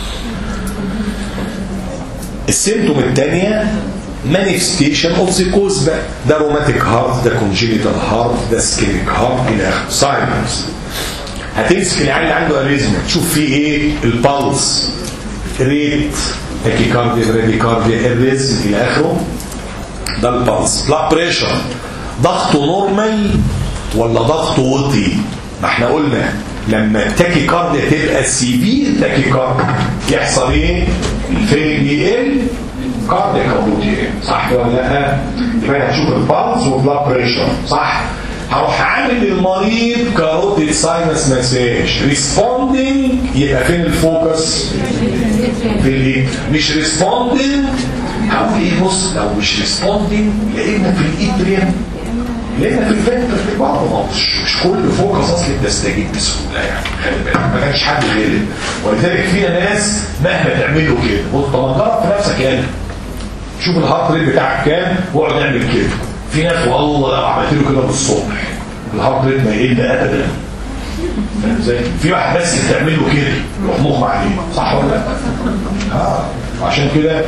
السيمتوم الثانيه manifestation of the cause بقى، ده روماتيك هارت، ده كونجينيتال هارت، ده سكيميك هارت الى اخره. ساينس، هتمسك العيال اللي عنده اريزميا تشوف فيه ايه؟ البلس ريت، تاكيكارديا، براديكارديا، الريزم الى اخره. ده البلس. بلاد بريشر، ضغطه نورمال ولا ضغطه وطي؟ ما احنا قلنا لما التاكيكارديا تبقى سيفير تاكيكارديا يحصل ايه؟ الفيلم يقل، كاردياك اوتبوت، صح ولا لا؟ يبقى هتشوف البلس والبلاد بريشر، صح؟ هروح عامل للمريض كاروتيد ساينس مساج، ريسبوندنج، يبقى فين الفوكس؟ في الايه؟ مش ريسبوندنج، هقول ايه؟ بص، لو مش ريسبوندنج لقينا في الايتريم، لقينا في الفنتر برضه، مش كل فوكس اصلا بتستجيب بسهوله يعني، خلي بالك ما كانش حد غيرك. ولذلك فينا ناس مهما تعملوا كده، بص طب جرب في نفسك يعني، شوف الهارت ريت بتاعك كام واقعد اعمل كده. في ناس والله لو عملت له كده بالصبح الهارت ريت ما يقل ابدا. فاهم ازاي؟ في واحد بس بتعمل له كده يروح مغمى عليه، صح ولا لا؟ عشان كده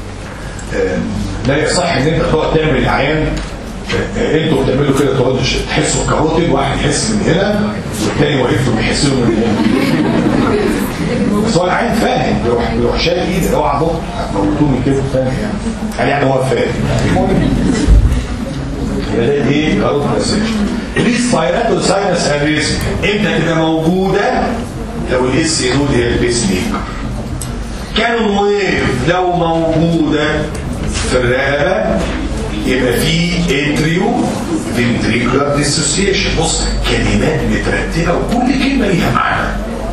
لا يصح ان انت تقعد تعمل العيان، انتوا بتعملوا كده تقعدوا تحسوا الكاروتيد، واحد يحس من هنا والتاني واقف له بيحس له من هنا. بس هو العين فاهم، يروح شايل ايده، اوعى بطل هتموتوه من كده، فاهم يعني هو فاهم. ده ايه؟ كاروتيد مسج. الريسبيراتوري ساينس اريزم امتى تبقى موجوده؟ لو الاس نود هي البيس ميكر. كانون ويف لو موجوده في الرقبه يبقى في اتريو فنتريكولار ديسوسيشن. بص، كلمات مترتبه وكل كلمه ليها معنى.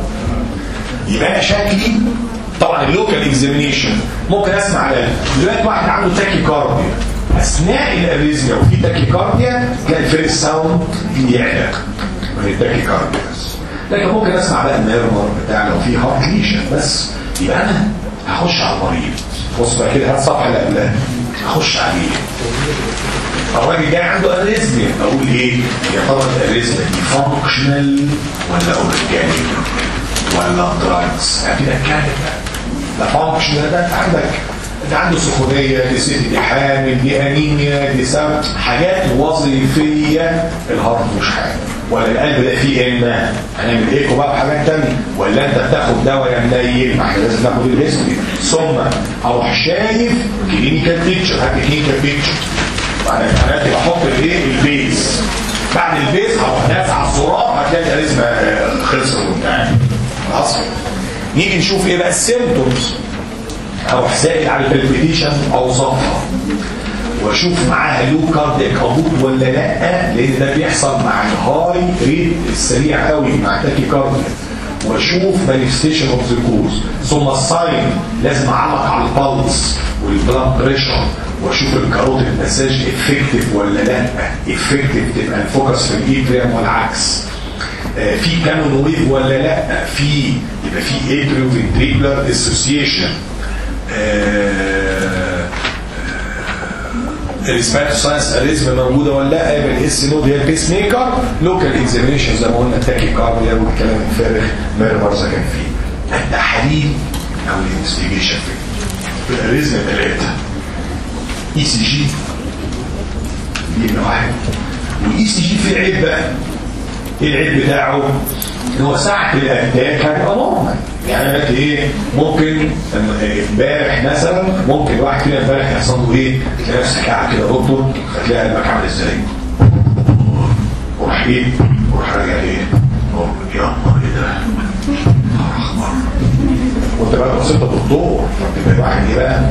يبقى انا شكلي طبعا اللوكال اكزامينيشن ممكن اسمع على دلوقتي واحد عنده تاكيكارديا اثناء الاريزميا وفي تاكيكارديا، تلاقي الفيرست ساوند يعلى وهي التاكيكارديا بس. لكن ممكن اسمع بقى الميرمر بتاع لو في هارت ليشن بس. يبقى انا هخش على المريض، بص بقى كده، هات الصفحه اللي قبلها، اخش عليه. الراجل جاي عنده اريزميا، اقول ايه؟ يا ترى الاريزميا دي فانكشنال ولا اورجانيك ولا دراجز؟ اكيد اتكلم ده فانكشنال، ده انت عندك، ده عنده سخونيه، دي ست، دي حامل، دي انيميا، دي سبب حاجات وظيفيه. الهارت مش حاجه، ولا القلب ده فيه اما هنعمل ايكو بقى بحاجات ثانيه، ولا انت بتاخد دواء يا منيل، ما احنا لازم ناخد الهيستوري، ثم اروح شايف كلينيكال بيكتشر. هات كلينيكال بيكتشر، انا بحط الايه؟ البيز. بعد البيز هروح نازع على الزرار، هتلاقي الاريزما خلصت وبتاع. خلاص، نيجي نشوف ايه بقى السيمبتومز. اروح سائل على البلبيتيشن اوصفها واشوف معاها لو كاردياك هبوط ولا لا، لان ده بيحصل مع الهاي ريت السريع قوي مع تاكيكارديا، واشوف مانيفستيشن اوف ذا كوز. ثم الساين لازم اعلق على البلس والبلاد بريشر، واشوف الكاروتيد مساج افكتيف ولا لا. افكتيف تبقى الفوكس في الايتريم والعكس. في كانون ويف ولا لا، في يبقى في اتريو فنتريكولار ديسوسيشن. الاسباتوساينس اريزم موجوده ولا لا، يبقى الاس نود هي البيس ميكر. لوكال اكزامينشن زي ما قلنا تاكي كارديا والكلام الفارغ ميرمر اذا كان فيه. التحليل او الانفستيجيشن في الاريزم 3 اي سي جي دي واحد. والاي سي جي فيه عيب بقى. ايه العيب بتاعه؟ ان هو ساعه الاتاك هيبقى نورمال. يعني لك ايه ممكن امبارح مثلا ممكن واحد كده امبارح يحصل له ايه؟ تلاقي نفسك قاعد كده دكتور فتلاقي قلبك عامل ازاي؟ وراح ايه؟ وراح راجع ايه؟ يا الله ايه ده؟ اخبار وانت بقى بصيت دكتور فبتبقى واحد ايه بقى؟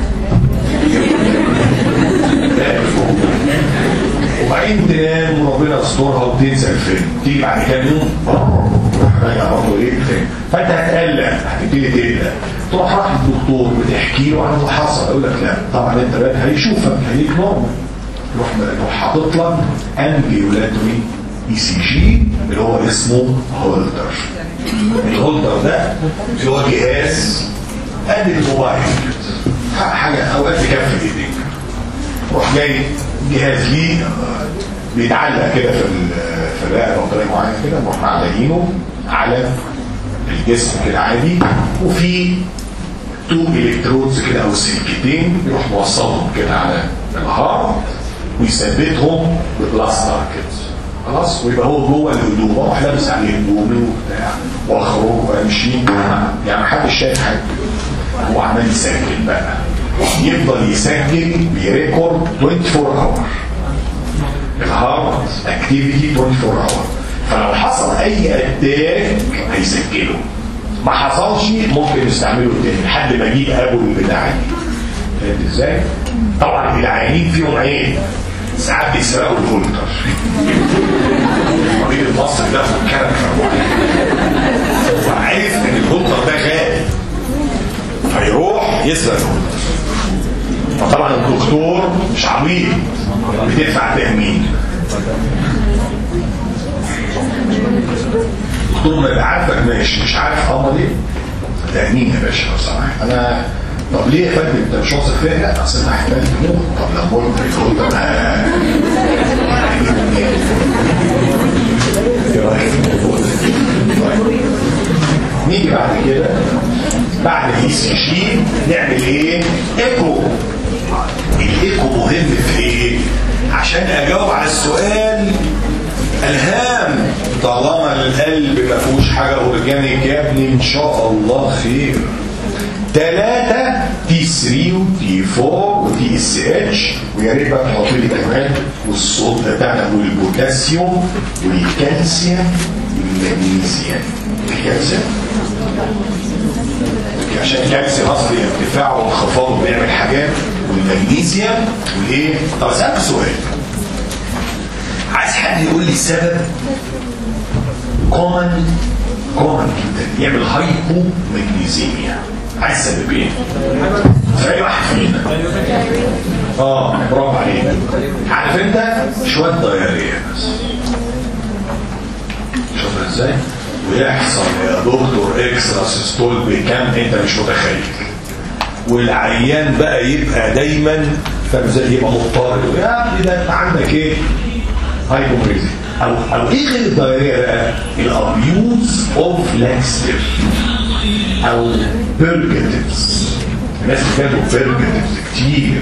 وبعدين تنام وربنا يسترها وتنسى الفيلم، تيجي بعد كام يوم راجع برضه ايه تاني، فانت هتقلق هتبتدي تقلق، تروح راح للدكتور بتحكي له عن اللي حصل، يقول لك لا طبعا انت بقى هيشوفك هيك نورمال، يروح حاطط لك امبيولاتوري اي سي جي اللي هو اسمه هولتر. الهولتر ده اللي هو جهاز قد الموبايل حاجه اوقات بكف ايديك، روح جاي جهاز ليه بيتعلق كده في الرقبه بطريقه معينه كده، نروح معلقينه على الجسم كده عادي، وفي 2 الكترودز كده او سلكتين يروح موصلهم كده على الهارت ويثبتهم ببلاستر كده خلاص، ويبقى هو جوه الهدوم، اروح لابس عليه هدومي وبتاع واخرج وامشي يعني محدش شايف حاجه، هو عمال يسجل بقى، يفضل يسجل بيريكورد 24 اور الهارت اكتيفيتي 24 اور، فلو حصل اي اتاك هيسجله، ما حصلش ممكن نستعمله تاني لحد ما اجيب ابو البتاع دي. فهمت ازاي؟ طبعا العيانين فيهم عيب، ساعات بيسرقوا الهولتر. المريض المصري ده كان وعارف ان الهولتر ده غالي فيروح يسرق الهولتر، فطبعا الدكتور مش عبيط بتدفع تأمين. الدكتور ما يبقى عارفك ماشي مش عارف امال ايه تأمين يا باشا لو سمحت. انا طب ليه يا فندم انت مش واثق فيا؟ لا اصل انت احتمال تموت. طب لما قلت الهولتر ده نيجي بعد كده بعد الاي سي جي نعمل ايه؟ ايكو. الايكو مهم في ايه؟ عشان اجاوب على السؤال الهام، طالما القلب ما فيهوش حاجه اورجانيك يا ابني ان شاء الله خير. 3 تي 3 وتي 4 وتي اس اتش، ويا ريت بقى تحط لي كمان والصوت بتاعنا والبوتاسيوم والكالسيوم والمغنيسيوم. الكالسيوم عشان الكالسيوم اصلي ارتفاعه وانخفاضه بيعمل حاجات، والمغنيسيوم والايه؟ طب اسالك سؤال، عايز حد يقول لي سبب كومن جدا يعمل هايبو مغنيسيميا؟ عايز سببين في اي واحد فينا. برافو عليك. عارف انت شويه ضياريه بس، شوف ازاي ويحصل يا دكتور اكسترا سيستول بكام انت مش متخيل، والعيان بقى يبقى دايما يبقى مضطرب، يا ابني ده انت عندك ايه؟ هايبوميزي او ايه غير الضياريه بقى؟ الابيوز اوف لاكسيف او بيرجيتيفز. الناس بتاخد بيرجيتيفز كتير.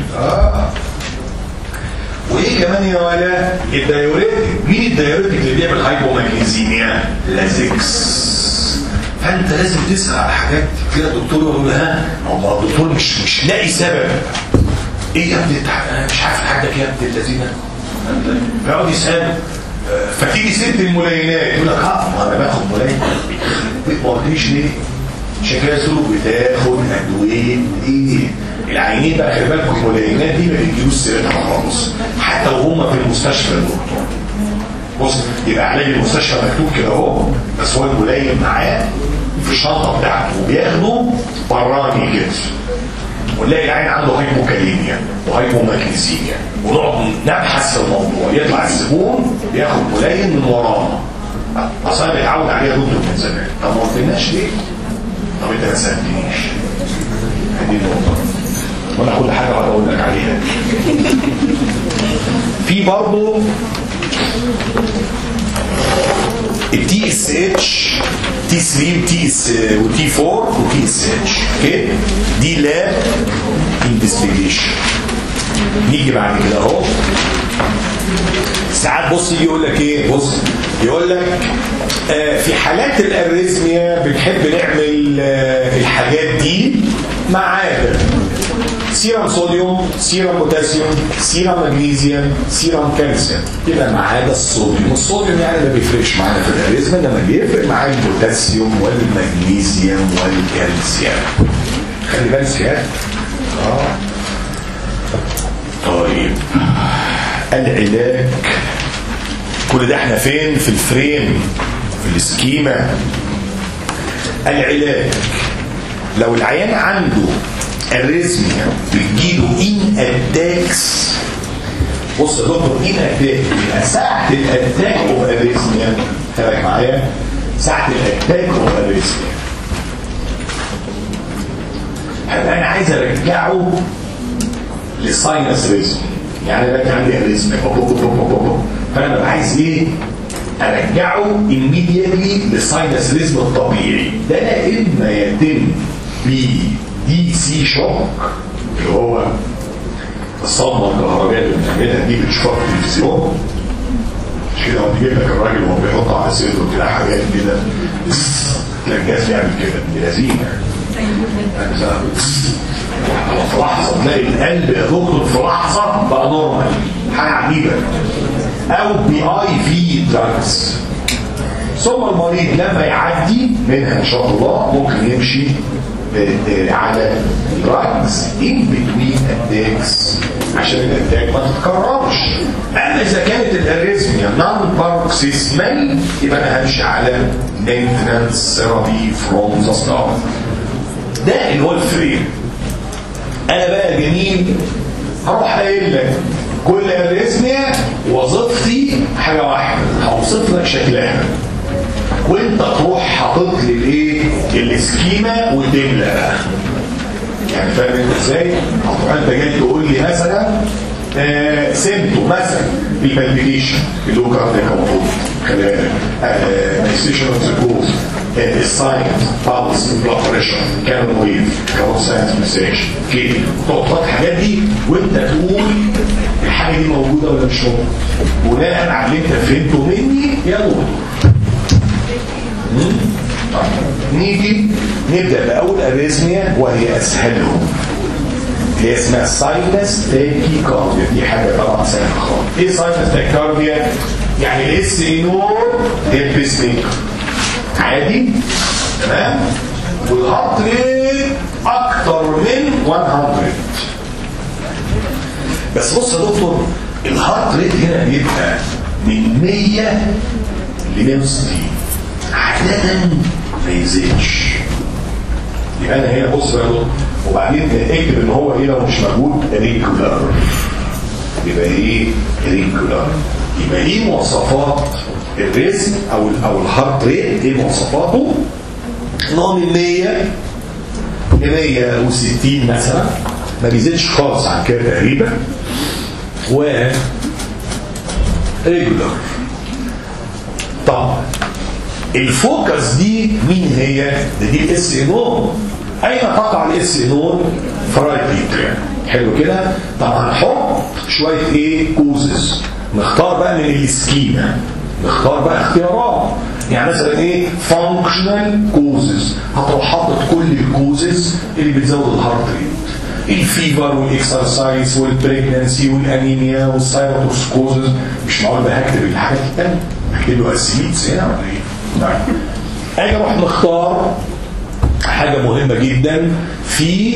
وايه كمان يا ولا؟ الدايوريتك. مين الدايوريتك اللي بيعمل هايبوماجنيزيميا؟ لازكس. فانت لازم تسال على حاجات كده. الدكتور يقول هو الدكتور مش لاقي سبب. ايه يا ابني انا مش عارف حاجتك يا ابني الذين فيقعد يسال. فتيجي ست الملاينات يقول لك انا باخد ملاين، ما قلتليش ليه؟ عشان كده سلوك بتاخد ادويه ايه؟ العينين بقى خلي بالكم الملاينات دي ما بيجيبوش سيرتها خالص حتى وهم في المستشفى. الدكتور بص يبقى علاج المستشفى مكتوب كده اهو، بس هو الملاين معاه في الشنطه بتاعته وبياخده براني كده، ونلاقي العين عنده هايبوكاليميا وهايبوماجنيسيميا، ونقعد نبحث في الموضوع. يطلع الزبون بياخد ملاين من ورانا، اصلا بيتعود عليها دكتور من زمان. طب ما قلتلناش ليه؟ طب انت ما سالتنيش. هذه النقطه. وانا كل حاجه هقعد اقول لك عليها. في برضه التي اس اتش، تي 3 وتي 4 وتي اس اتش. اوكي، دي لاب انفستيجيشن. نيجي بعد كده اهو ساعات بص يجي يقول لك ايه، بص يقول لك في حالات الاريثميا بنحب نعمل الحاجات دي ما عدا سيرم صوديوم، سيرم بوتاسيوم، سيرم مغنيسيوم، سيرم كالسيوم. كده ما عدا الصوديوم. الصوديوم يعني ما بيفرقش معانا في الاريثميا، انما بيفرق معانا البوتاسيوم والمغنيسيوم والكالسيوم. خلي بالك يا طيب العلاج. كل ده احنا فين؟ في الفريم، في السكيما. العلاج لو العيان عنده اريثميا بتجيله ان اتاكس. بص يا دكتور، ان اتاك يبقى ساعه الاتاك اوف اريثميا. خليك معايا، ساعه الاتاك اوف اريثميا هبقى انا عايز ارجعه للساينس ريزم. يعني انا عندي اريثميا فانا ببقى عايز ايه؟ ارجعه immediately للساينس ريزم الطبيعي. ده اما يتم دي سي شوك اللي هو الصدمه الكهربائيه اللي بنعملها دي بتشوفها في التلفزيون. مش كده؟ هو بيجيب لك الراجل وهو بيحط على صدره كده حاجات كده، تلاقي الجهاز بيعمل كده بلازينه. في لحظه تلاقي القلب يا دكتور في لحظه بقى نورمال، حاجه عجيبه. او بي اي في دراجز. ثم المريض لما يعدي منها ان شاء الله ممكن يمشي على دراجز ان بتوين اتاكس عشان الاتاك ما تتكررش. اما اذا كانت الاريثميا نون باركسيزمال يبقى انا همشي على مينتنانس ثيرابي فروم ذا ستارت. ده اللي هو الفريم. انا بقى جميل هروح قايل لك كل اريثميا وظيفتي حاجه واحده، هوصف لك شكلها وانت تروح حاطط لي الايه السكيما وتملى. يعني فاهم انت ازاي؟ انت جاي تقول لي مثلا سيمتو مثلا البالبيتيشن اللي هو كاردياك موتور، خلي بالك مانيفستيشن اوف ذا كوز، الساينس بالس بلاد بريشر كانون ويف كارون ساينس مساج كده. تحط الحاجات دي وانت تقول الحاجه دي موجوده ولا مش موجوده بناء على اللي انت فهمته مني يا دكتور. نيجي نبدا باول اريثميا وهي اسهلهم اللي هي اسمها ساينس تاكيكارديا. دي حاجه طبعا سهله خالص. ايه ساينس تاكيكارديا؟ يعني الاس نور هي البيس ميكر عادي تمام، والهارت ريت اكتر من 100. بس بص يا دكتور، الهارت ريت هنا بيبقى من 100 ل 160 عادة ما يزيدش. يبقى انا هنا بص يا دكتور، وبعدين اكتب ان هو ايه لو مش موجود ريجولار. يبقى ايه ريجولار؟ يبقى ايه مواصفات الريسك او الهارت ريت؟ ايه مواصفاته؟ ان هو من 100 ل 160 مثلا، ما بيزيدش خالص عن كده تقريبا، و ريجولار. طب الفوكس دي مين هي؟ دي الاس انون. اين تقع الاس انون؟ فرايت بيتريا. حلو كده. طب هنحط شويه ايه كوزز، نختار بقى من السكيما، نختار بقى اختيارات. يعني مثلا ايه فانكشنال كوزز، هتروح حاطط كل الكوزز اللي بتزود الهارت ريت، الفيفر والاكسرسايز والبريجنانسي والانيميا والسايروتوكسكوزز. مش معقول بقى هكتب الحاجات الثانيه، هكتب له اسيميتس هنا ولا ايه؟ طيب اجي اروح نختار حاجه مهمه جدا في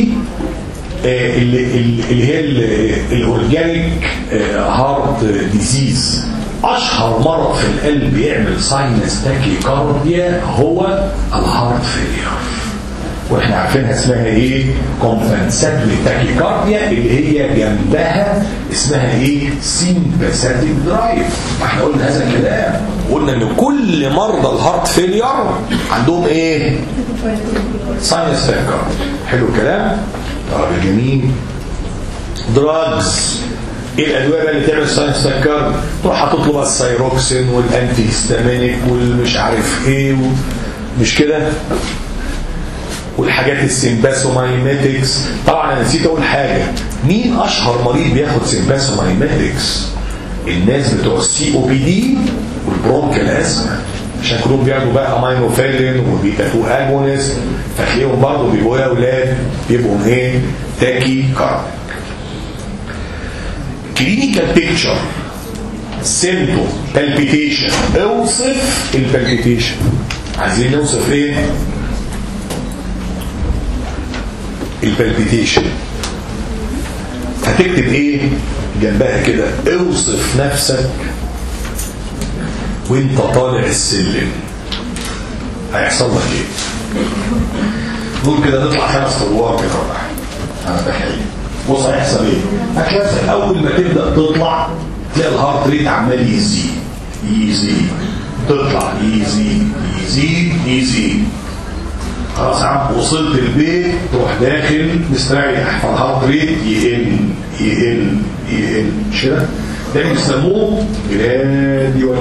اللي هي الاورجانيك هارت ديزيز. اشهر مرض في القلب يعمل ساينس تاكيكارديا هو الهارت فيلير، واحنا عارفينها اسمها ايه؟ كومبنساتوري تاكيكارديا، اللي هي جنبها اسمها ايه؟ سيمباثيك درايف. احنا قلنا هذا الكلام، قلنا ان كل مرضى الهارت فيلير عندهم ايه؟ ساينس تاكيكارديا. حلو الكلام؟ طب جميل. دراجز. ايه الادويه بقى اللي تعمل ساينس تكر؟ تروح حاطط له بقى السايروكسين والانتي هيستامينيك والمش عارف ايه مش كده، والحاجات السيمباسومايميتكس. طبعا انا نسيت اقول حاجه، مين اشهر مريض بياخد سيمباسومايميتكس؟ الناس بتوع السي او بي دي والبرونكال ازمه، عشان كلهم بياخدوا بقى امينوفيلين وبيتا 2 اجونست، فتلاقيهم برضه بيبقوا يا اولاد بيبقوا ايه؟ تاكي كارد. كلينيكال بيكتشر سيمتوم بالبيتيشن. اوصف البالبيتيشن. عايزين نوصف ايه؟ البالبيتيشن. هتكتب ايه جنبها كده؟ اوصف نفسك وانت طالع السلم هيحصل لك ايه؟ نقول كده نطلع 5 ادوار كده ولا حاجه. انا بحكي بص هيحصل ايه؟ هتلاقي اول ما تبدا تطلع تلاقي الهارت ريت عمال يزيد تطلع يزيد خلاص يا عم وصلت البيت تروح داخل مستريح، فالهارت ريت يقل مش كده؟ ده بيسموه جراديوال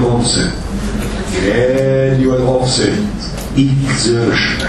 اوفست اكزيرشنال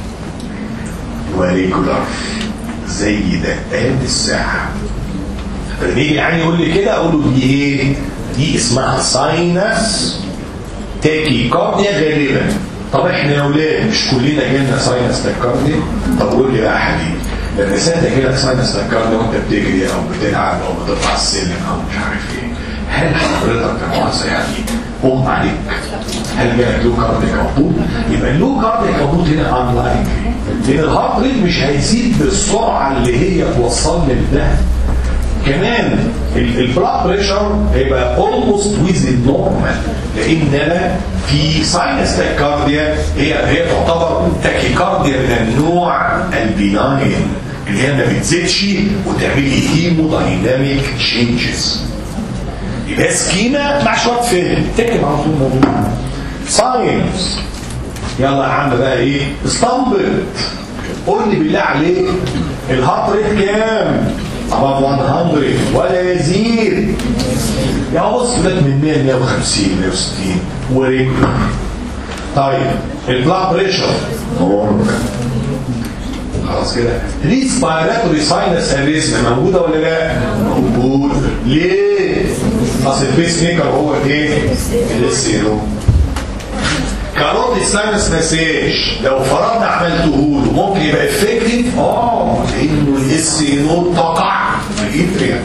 وريجولار زي دقات الساعه. فلما يجي يعني يقول لي كده اقول له دي ايه؟ دي اسمها ساينس تاكي كارديا غالبا. طب احنا يا اولاد مش كلنا جالنا ساينس تاكارديا؟ طب قول لي بقى يا حبيبي، لما ساعتها جالك ساينس تاكارديا وانت بتجري او بتلعب او بتطلع السلم او مش عارف ايه، هل حضرتك كمؤسسه يعني قوم عليك؟ هل جالك لو كارديك هبوط؟ يبقى اللو كارديك هبوط هنا انلايكلي، لان الهارت ريت مش هيزيد بالسرعه اللي هي توصلني لده. كمان البلاد بريشر هيبقى اولموست ويزن نورمال، لان انا في ساينس تاكارديا هي تعتبر تاكيكارديا من النوع البيناين اللي هي ما بتزيدش وتعمل لي هيمودايناميك تشينجز. يبقى سكيما مع شويه فهم تكتب على طول موضوع ساينس. يلا يا عم بقى ايه؟ استنبط قول لي بالله عليك الهارت ريت كام؟ طبعا 100 ولا يزيد. يا بص لك من 100 150 160 وريجولار. طيب البلاد بريشر خلاص كده. ريسبيراتوري ساينس اريزم موجوده ولا لا؟ موجود. ليه؟ اصل البيس ميكر هو ايه؟ السيرو. كاروتيد ساينس مساج لو فرضنا عملته له ممكن يبقى افكتيف لانه الاس نود تقع في الاتريا.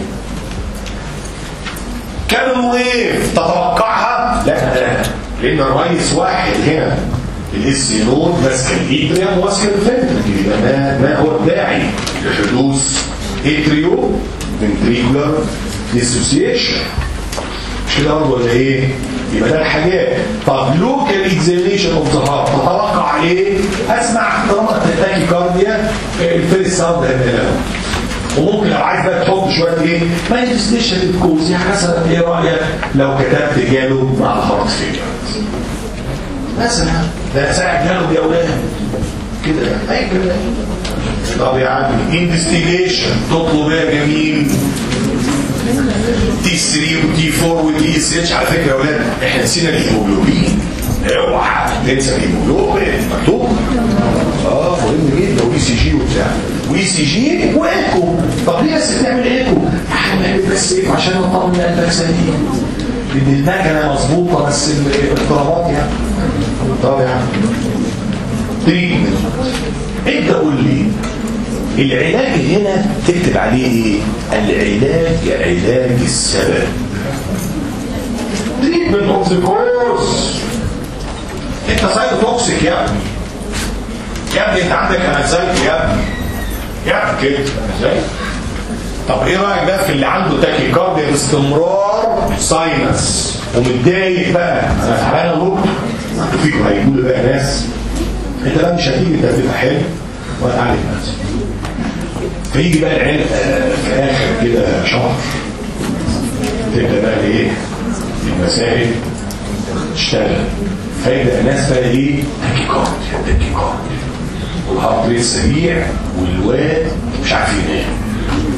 كانوا ويف تتوقعها؟ لا، لان الرئيس واحد هنا الاس نود ماسك الاتريا وماسك الفنتريكل، يبقى ما هو الداعي لحدوث اتريو فنتريكولار ديسوسيشن. مش كده برضه ولا ايه؟ يبقى ده الحاجات. طب لوكال اكزامينيشن اوف ذا هارت تتوقع ايه؟ اسمع طالما تاكي كارديا الفيرست ساوند هيبقى. وممكن لو عايز بقى تحط شويه ايه؟ مانيفستيشن الكوز، يعني مثلا ايه رايك لو كتبت جاله مع الهارت فيلير مثلا؟ ده ساعه جاله يا اولاد كده اي كلام. طب يا عم انفستيجيشن تطلب ايه يا جميل؟ تي 3 وتي 4 وتي اس اتش. على فكره يا اولاد احنا نسينا الهيموجلوبين، اوعى ننسى الهيموجلوبين مكتوب مهم جدا، واي سي جي وبتاع واي سي جي وايكو. طب ليه بس بتعمل ايكو؟ احنا بس ايكو عشان نطمن قلبك سليم، لان المكنه مظبوطه بس الاضطرابات يعني. طب يا عم تريتمنت انت قول لي العلاج هنا تكتب عليه ايه؟ العلاج علاج السبب. تريتمنت اوف ذا كوز. انت سايتوتوكسيك يا ابني، يا ابني انت عندك انكزايتي يا ابني، يا ابني كده ازاي؟ طب ايه رايك بقى في اللي عنده تاكيكارديا باستمرار ساينس ومتضايق بقى؟ انا تعبان اهو. انتوا فيكم هيقولوا بقى ناس انت بقى مش هتيجي، انت بتبقى حلو ولا عارف نفسك. فيجي بقى العيال في اخر كده شهر تبدا بقى ايه؟ المسائل تشتغل، فيبدا الناس بقى ايه؟ تاكيكارديا والهارت ريت سريع والواد مش عارف ينام.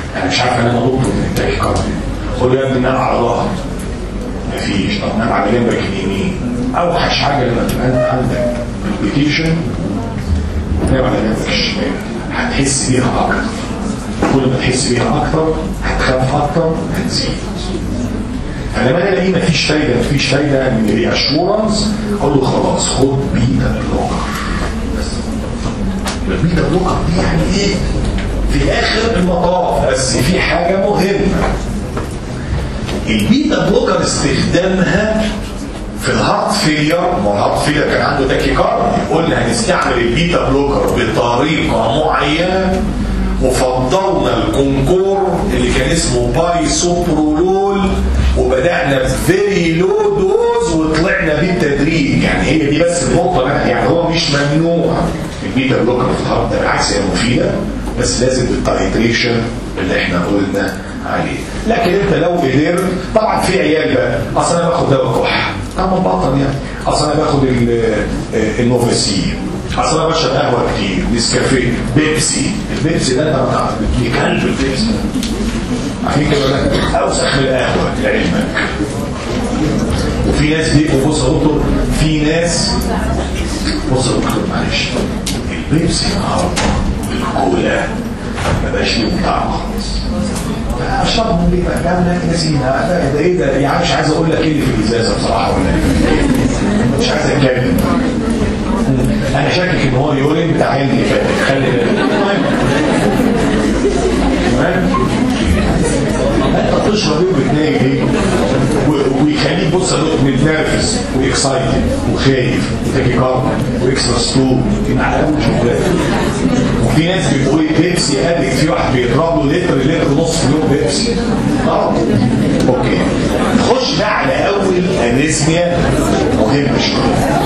انا مش عارف انام دكتور من التاكيكارديا، قول له يا ابني نام على ظهرك، مفيش. طب نام على جنبك اليمين. اوحش حاجه لما تبقى عندك بالبيتيشن نام على جنبك الشمال، هتحس بيها اكتر. كل ما تحس بيها اكتر هتخاف اكتر، هتزيد. فلما انا الاقيه مفيش فايده من الري اشورنس، اقول له خلاص خد بيتا بلوكر. بس البيتا بلوكر دي يعني ايه؟ في اخر المطاف. بس في حاجه مهمه، البيتا بلوكر استخدامها في الهارت فيلير. ما الهارت فيلير كان عنده تاكيكارديا، قلنا هنستعمل البيتا بلوكر بطريقه معينه، وفضلنا الكونكور اللي كان اسمه بايسوبرولول، وبدأنا بفيري لو دوز وطلعنا بالتدريج. يعني هي دي بس النقطة، يعني هو مش ممنوع البيتا بلوكر في الهارت، بالعكس هي مفيدة، بس لازم بالتايتريشن اللي احنا قلنا عليه. لكن انت لو قدرت، طبعا في عيال بقى اصل انا باخد دواء كح، طب بطل يعني، اصل انا باخد النوفاسين، اصل انا بشرب قهوه كتير، نسكافيه، بيبسي. البيبسي ده انت بتعرف بكلب البيبسي، عارفين كده ولا اوسخ من القهوه لعلمك. وفي ناس بص يا دكتور، في ناس بص يا دكتور معلش، البيبسي النهارده الكولا ما بقاش ليهم طعم خالص. اشربهم ليه بقى؟ لا نسينا ده ايه ده؟ يعني مش عايز اقول لك ايه اللي في الازازه بصراحه، ولا مش عايز اتكلم. انا شاكك ان هو يورين بتاع عين اللي فاتت، خلي بالك. تمام؟ انت تشرب ايه وبتناجي ايه؟ ويخليك بص متنرفز واكسايتد وخايف وتاكيكارديا واكسترا ستول مع اول شغلانه. وفي ناس بيقول بيبسي ادك، في واحد بيضرب له لتر ونص في يوم بيبسي. اوكي، نخش بقى على اول انيزميا مهمه شويه.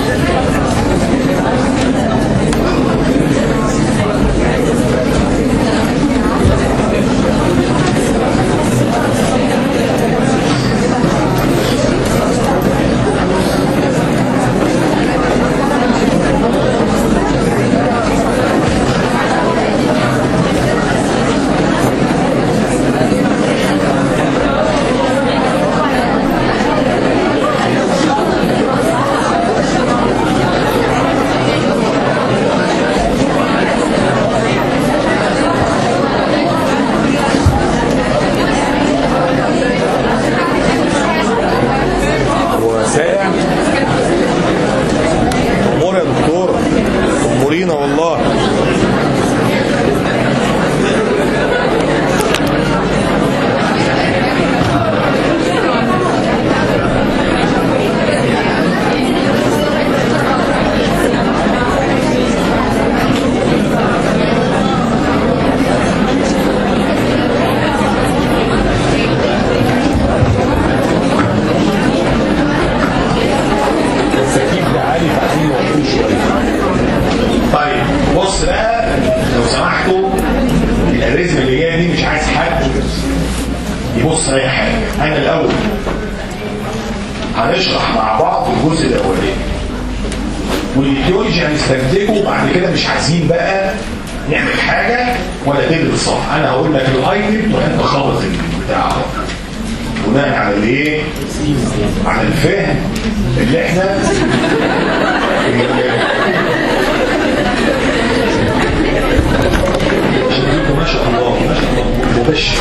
انا هقول لك الايتم وانت خلص البتاع بناء على الايه؟ على الفهم اللي احنا ما شاء الله ما شاء الله مبشر.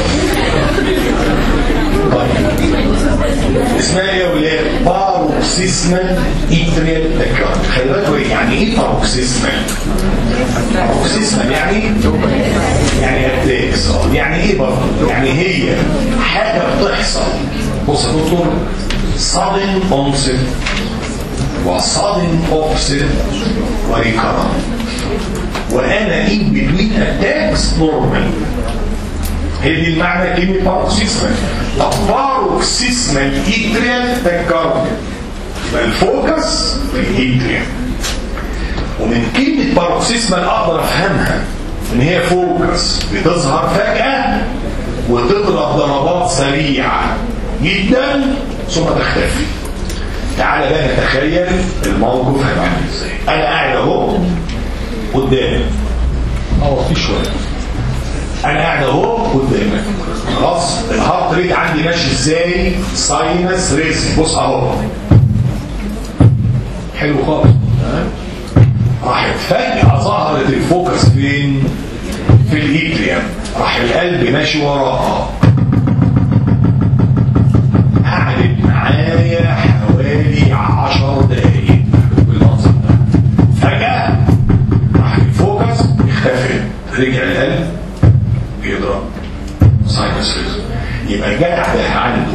طيب اسمها ايه يا ولاد؟ باروكسيسمال اتريال تاكيكارديا. خلي بالكوا يعني ايه باروكسيسمال؟ باروكسيسمال يعني اتاكس. يعني ايه برضه؟ يعني هي حاجه بتحصل. بص يا دكتور، sudden onset وsudden offset وريكارنت، وانا in between attacks normal. هي دي المعنى كلمه باروكسيسمال. طب باروكسيسمال اتريال تاكيكارديا يبقى الفوكس في الاتريال. ومن كلمه باروكسيسمال اقدر افهمها ان هي فوكس بتظهر فجاه وتضرب ضربات سريعه جدا ثم تختفي. تعال بقى نتخيل الموقف هيبقى عامل ازاي. انا قاعد اهو قدامي في شويه، انا قاعد اهو قدامك خلاص. الهارت ريت عندي ماشي ازاي؟ ساينس ريس. بص اهو حلو خالص. راحت فجأة ظهرت الفوكس فين؟ في الاتريوم. راح القلب ماشي وراها. قعدت معايا حوالي 10 دقايق بالمنظر ده. فجأة راح الفوكس اختفت، رجع القلب بيضرب ساينس ريز. يبقى الجدع ده عنده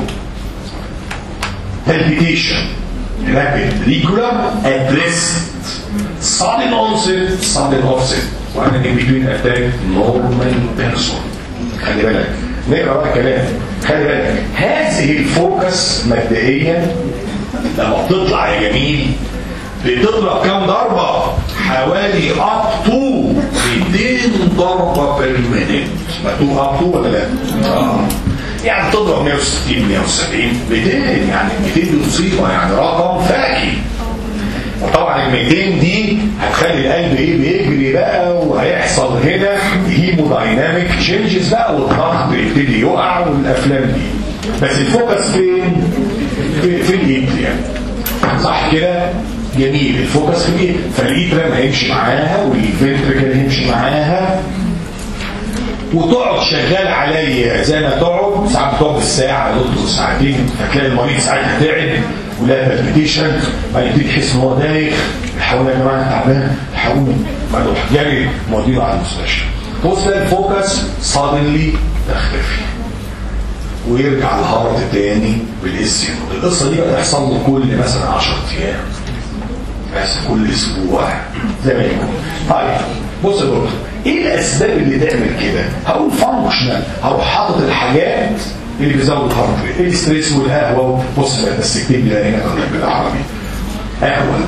palpitation rapid regular addressed sudden onset sudden offset وانا in between attack normal person. خلي بالك نقرا بقى كلام. خلي بالك هذه الفوكس مبدئيا لما بتطلع يا جميل بتضرب كام ضربه؟ حوالي up to 200 ضربه بير مينيت. مكتوب up to ولا لا؟ يعني تضرب 160 170 200 يعني 200 دي مصيبه يعني رقم فاكي. وطبعا ال 200 دي هتخلي القلب ايه بيجري بقى وهيحصل هنا هيمودايناميك تشينجز بقى والضغط يبتدي يقع والافلام دي. بس الفوكس فين؟ في الاتريوم صح كده؟ جميل. الفوكس في ايه؟ فالاتريوم هيمشي معاها والفنتريكل هيمشي معاها وتقعد شغال عليا زي ما تقعد. ساعات بتقعد بالساعه دكتور ساعتين فتلاقي المريض ساعتها تعب ولا بالبيتيشن بعدين تحس ان هو دايخ. الحقوني يا جماعه تعبان الحقوني بعد جري موديله على المستشفى. بص الفوكس صادنلي تختفي ويرجع الهارت تاني بالاسم. القصه دي بقى تحصل له كل مثلا 10 ايام بس كل اسبوع زي ما يكون. طيب بص يا دكتور ايه الاسباب اللي تعمل كده؟ هقول فانكشنال. هروح حاطط الحاجات اللي بيزود الهارت ريت، الستريس والقهوه. بص بقى بس اكتب لي هنا بالعربي قهوه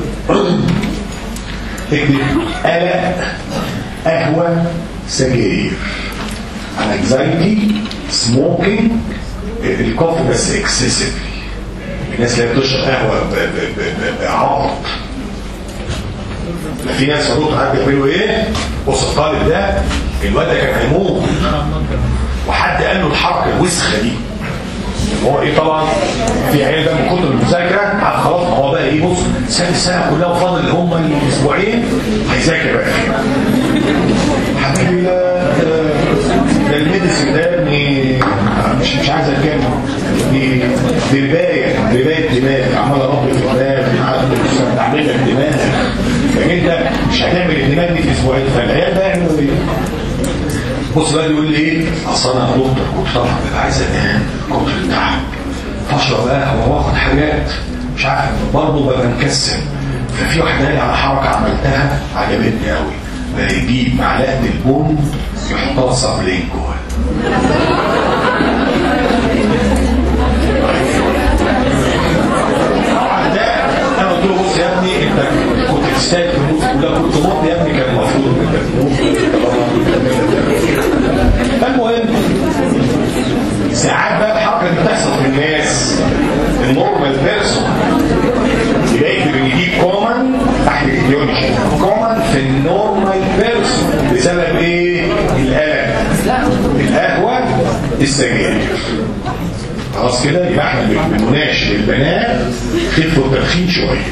اكتب قلق قهوه سجاير انكزايتي سموكينج الكوفي بس اكسسيفلي. الناس اللي بتشرب قهوه بعرض. في ناس صوتها عارف يعملوا ايه؟ بص الطالب ده الواد ده كان هيموت وحد قال له الحركه الوسخه دي. هو ايه طبعا في عيال ده من كتر المذاكره عارف خلاص. ما هو بقى ايه بص السنه كلها وفاضل اللي هم الاسبوعين هيذاكر بقى فيه. حبيبي ده الميديسن ده ابني مش عايز اتكلم. دي ربايه دماغ عمال اربي في الدماغ تعمل لك دماغ. فانت مش هتعمل الدماغ دي في اسبوعين. فالعيال ده يعملوا ايه؟ بص بقى يقول لي ايه؟ اصل انا دكتور كنت طبعا ببقى عايز انام كتر التعب فاشرب قهوه واخد حاجات مش عارف برضه ببقى مكسل. ففي واحده قال لي على حركه عملتها عجبتني قوي. بقى يجيب معلقه البن يحطها سابلينكول. طبعا ده انا قلت له بص يا ابني انت كنت تستاهل تموت ولا كنت موت يا ابني كان المفروض انك تموت. المهم ساعات بقى الحركه اللي بتحصل في الناس النورمال بيرسون يلاقي ان دي كومن تحت الايديولوجي كومن في النورمال بيرسون بسبب ايه؟ القلق القهوه السجاير. خلاص كده يبقى احنا بنناشد البنات خفوا التدخين شويه.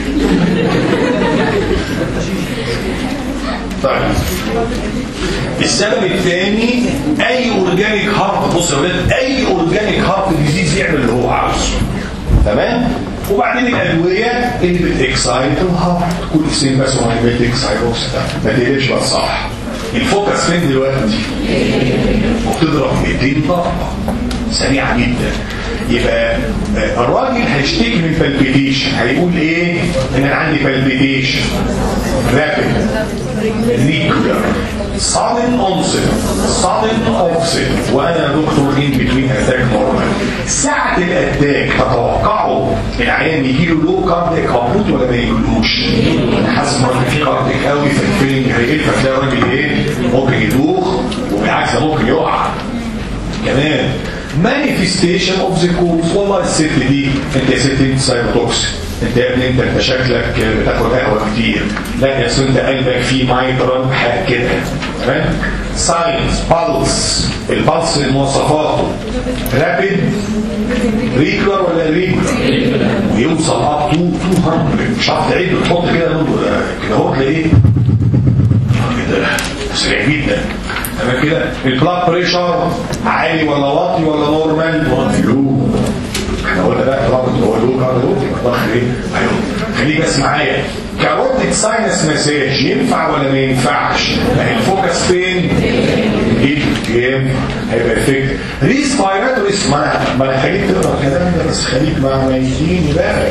طيب السبب الثاني اي اورجانيك هارت. بص يا ولاد اي اورجانيك هارت ديزيز يعمل اللي هو عاوزه تمام. وبعدين الادويه اللي بتكسايت الهارت كل سين بس وهيبتك سايروكس ما تقلقش بقى صح. الفوكس فين دلوقتي؟ وبتضرب 200 ضربه سريعه جدا. يبقى الراجل هيشتكي من بالبيتيشن هيقول ايه؟ ان انا عندي بالبيتيشن رابيد ريجولار sudden onset sudden offset وانا دكتور in between attack normal. ساعة الاتاك تتوقعوا العيان يجيله لو كارديك هبوط ولا ما يجيلوش؟ انا حاسس ان في كارديك قوي في الفيلم هيقل فتلاقي الراجل ايه؟ ممكن يدوخ وبالعكس ممكن يقع كمان. manifestation of the cause. والله الست دي انت يا ست انت سايروتوكسيك انت يا ابني انت شكلك بتاخد قهوه كتير. لا يا ست انت قلبك فيه مايترال حاجه كده تمام. ساينز بالس، البلس مواصفاته رابيد ريجولار ولا ريجولار، ويوصل اب تو 200. مش عارف تعيد وتحط كده اهو تلاقيه كده سريع جدا. تمام كده. البلاد بريشر عالي ولا واطي ولا نورمال؟ لو احنا قلنا بقى رابط هو له كارديولوجي ضخ ايه؟ ايوه خليك بس معايا. كاروتيد ساينس مساج ينفع ولا ما ينفعش؟ ما هي الفوكس فين؟ جيم هيبقى افكت. ريسبيراتوري ما انا خليك تقرا الكلام ده بس خليك مع ميتين بقى.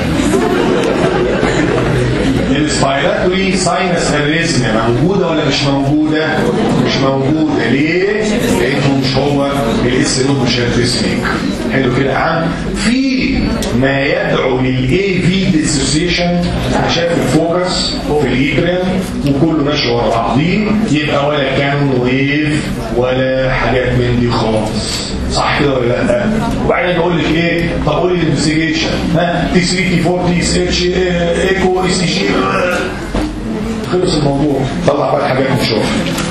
الريسبيراتوري ساينس اريزميا موجوده ولا مش موجوده؟ مش موجوده. ليه؟ لانه مش هو الاس نود مش هيرتسميك. حلو كده يا عم. في ما يدعو للاي في ديسوسيشن شايف الفوكس في الايتريم وكله ماشي ورا بعضيه، يبقى ولا كان ويف ولا حاجات من دي خالص. صح كده ولا لا؟ وبعدين نقول لك ايه؟ طب قولي الانفستيجيشن. ها تي 3 تي 4 تي اس اتش ايكو اي سي جي. خلص الموضوع. طلع بقى حاجات نشوفها.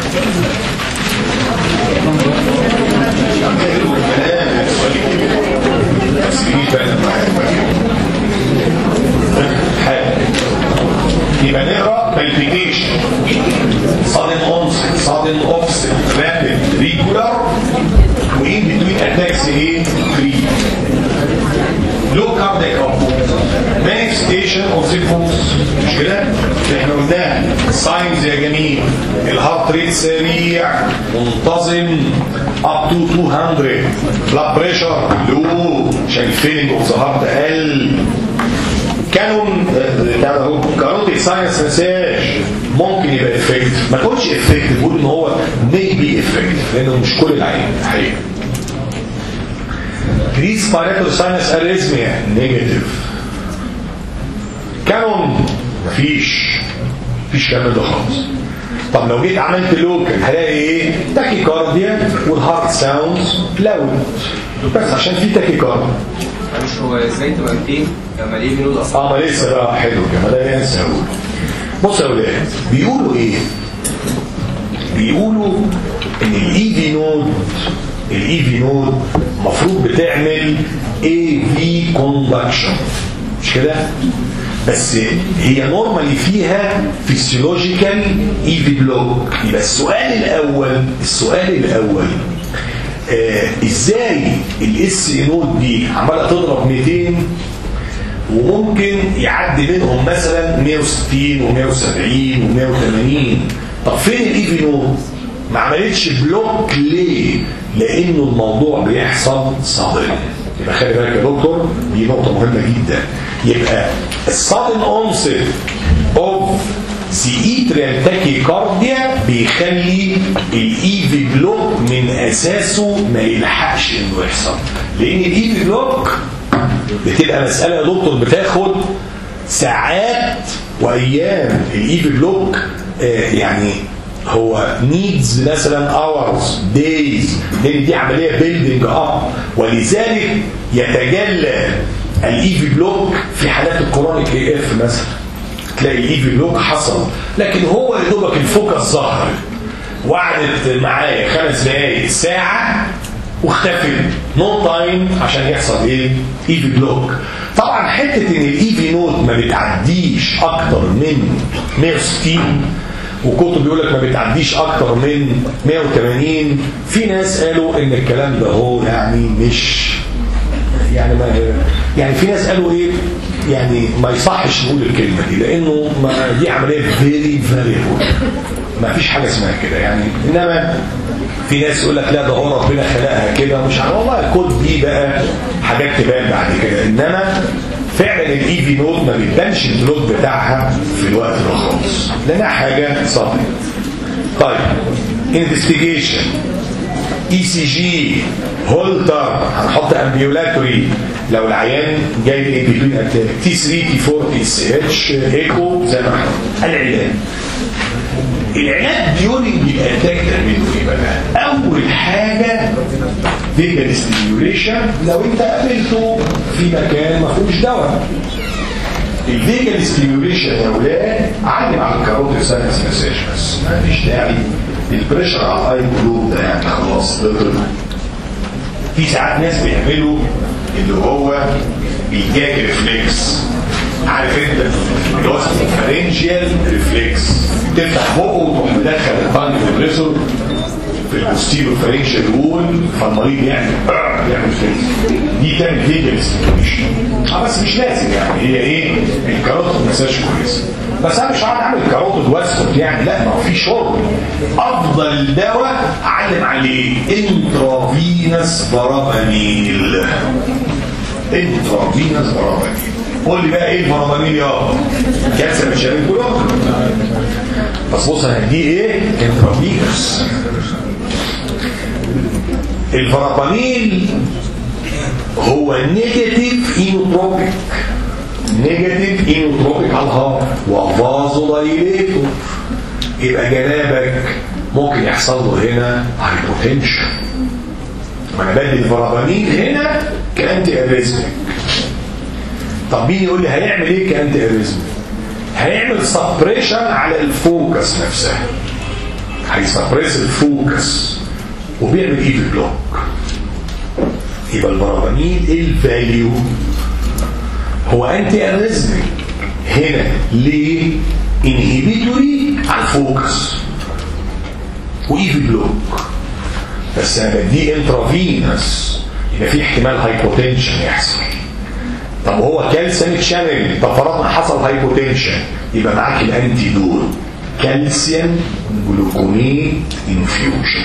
يبقى نقرا بالبيتيشن sudden onset sudden offset rapid regular وين between attacks ايه 3 low cardiac output manifestation of symptoms. مش كده احنا قلناها signs يا جميل. الهارت ريت سريع منتظم up to 200 blood pressure low عشان feeling of the heart اقل. كاروتيد ساينس مساج ممكن يبقى افكت، ما تقولش افكت، تقول ان هو ميبي افكت لانه مش كل العين حقيقي. ريسبيراتوري ساينس اريزميا نيجاتيف. كانون مفيش كلام ده خالص. طب لو جيت عملت لوكال هلاقي ايه؟ تاكيكارديا والهارت ساوندز لاود بس عشان في تاكيكارديا. مش هو ازاي تبقى 200 لما ليه بنود اصلا؟ ما لسه بقى حلو كده ده ينسى. بص يا اولاد بيقولوا ايه؟ بيقولوا ان الاي في نود المفروض بتعمل اي في كوندكشن مش كده؟ بس هي نورمالي فيها فيسيولوجيكال اي في بلوك. يبقى السؤال الاول ازاي الاس نود دي عماله تضرب 200 وممكن يعدي منهم مثلا 160 و170 و180؟ طب فين الاي في نود؟ ما عملتش بلوك ليه؟ لانه الموضوع بيحصل صادم. يبقى خلي بالك يا دكتور دي نقطه مهمه جدا. يبقى الصادم اونست اوف سيئتريال تاكيكارديا بيخلي الاي في بلوك من اساسه ما يلحقش انه يحصل، لان الاي في بلوك بتبقى مساله يا دكتور بتاخد ساعات وايام. الاي في بلوك يعني هو needs مثلا hours days، لان دي عمليه building up، ولذلك يتجلى الاي في بلوك في حالات الكرونيك اي اف مثلا تلاقي الاي في بلوك حصل، لكن هو يا دوبك الفوكس ظهر وقعدت معايا 5 دقائق ساعه واختفت نو تايم عشان يحصل ايه؟ اي في بلوك. طبعا حته ان الاي في نود ما بتعديش اكتر من 160 وكتب بيقول لك ما بتعديش اكتر من 180. في ناس قالوا ان الكلام ده هو يعني مش يعني ما يعني في ناس قالوا ايه يعني ما يصحش نقول الكلمه دي لانه دي عمليه فيري فاريبل، ما فيش حاجه اسمها كده يعني. انما في ناس يقول لك لا ده هو ربنا خلقها كده مش عارف والله الكود دي بقى حاجات تبان بعد كده. انما فعلا الاي في نود ما بيبانش البلوك بتاعها في الوقت ده خالص لانها حاجه صعبه. طيب انفستيجيشن اي سي جي هولتر هنحط امبيولاتوري لو العيان جاي لي بين اتاك تي 3 تي 4 تي اس اتش ايكو زي ما احنا. العلاج ديورنج الاتاك تعمله ايه بقى؟ اول حاجه فيجن ستيميوليشن لو انت قابلته في مكان ما فيهوش دواء. الفيجن ستيميوليشن يا اولاد علم على الكاروتيد ساينس مساج بس مفيش داعي البريشر على الاي كلوب ده يعني خلاص بطل. في ساعات ناس بيعملوا اللي هو الجاج ريفلكس، عارف انت اللي هو اسمه فارنجيال ريفلكس، تفتح بقه وتروح مدخل الفانج كومبريسور في البوستيرو فارنجيال وول، فالمريض يعمل فيكس. دي تعمل فيجل ستيميوليشن بس مش لازم يعني، هي ايه الكاروتيد مساج كويس، بس انا مش هقعد اعمل كاروتيد واسكت يعني، لا ما هو في شغل. افضل دواء اعلم عليه انترافينس فاراباميل. انترافينس فاراباميل. قول لي بقى ايه الفاراباميل يابا؟ كالسيوم شامل كله. بس بص انا هديه ايه؟ انترافينس. الفاراباميل هو نيجاتيف اينوتروبيك، نيجاتيف اينوتروبيك على الهارت وفازو دايليتور. يبقى جنابك ممكن يحصل له هنا هايبوتنشن. ما انا بدي الفاراباميل هنا كانتي اريزميك. طب مين يقول لي هيعمل ايه كانتي اريزميك؟ هيعمل سبريشن على الفوكس نفسها، هيسبريس الفوكس وبيعمل ايه في البلوك. يبقى الفاراباميل الفاليو هو انتي اريزميك هنا ليه؟ انهبيتوري على الفوكس وايه في البلوك. بس انا بديه انترافينس يبقى في احتمال هايبوتنشن يحصل. طب هو كالسيوم شانل، طب فرضنا حصل هايبوتنشن يبقى معاك الانتي دول كالسيوم جلوكونيت انفيوجن.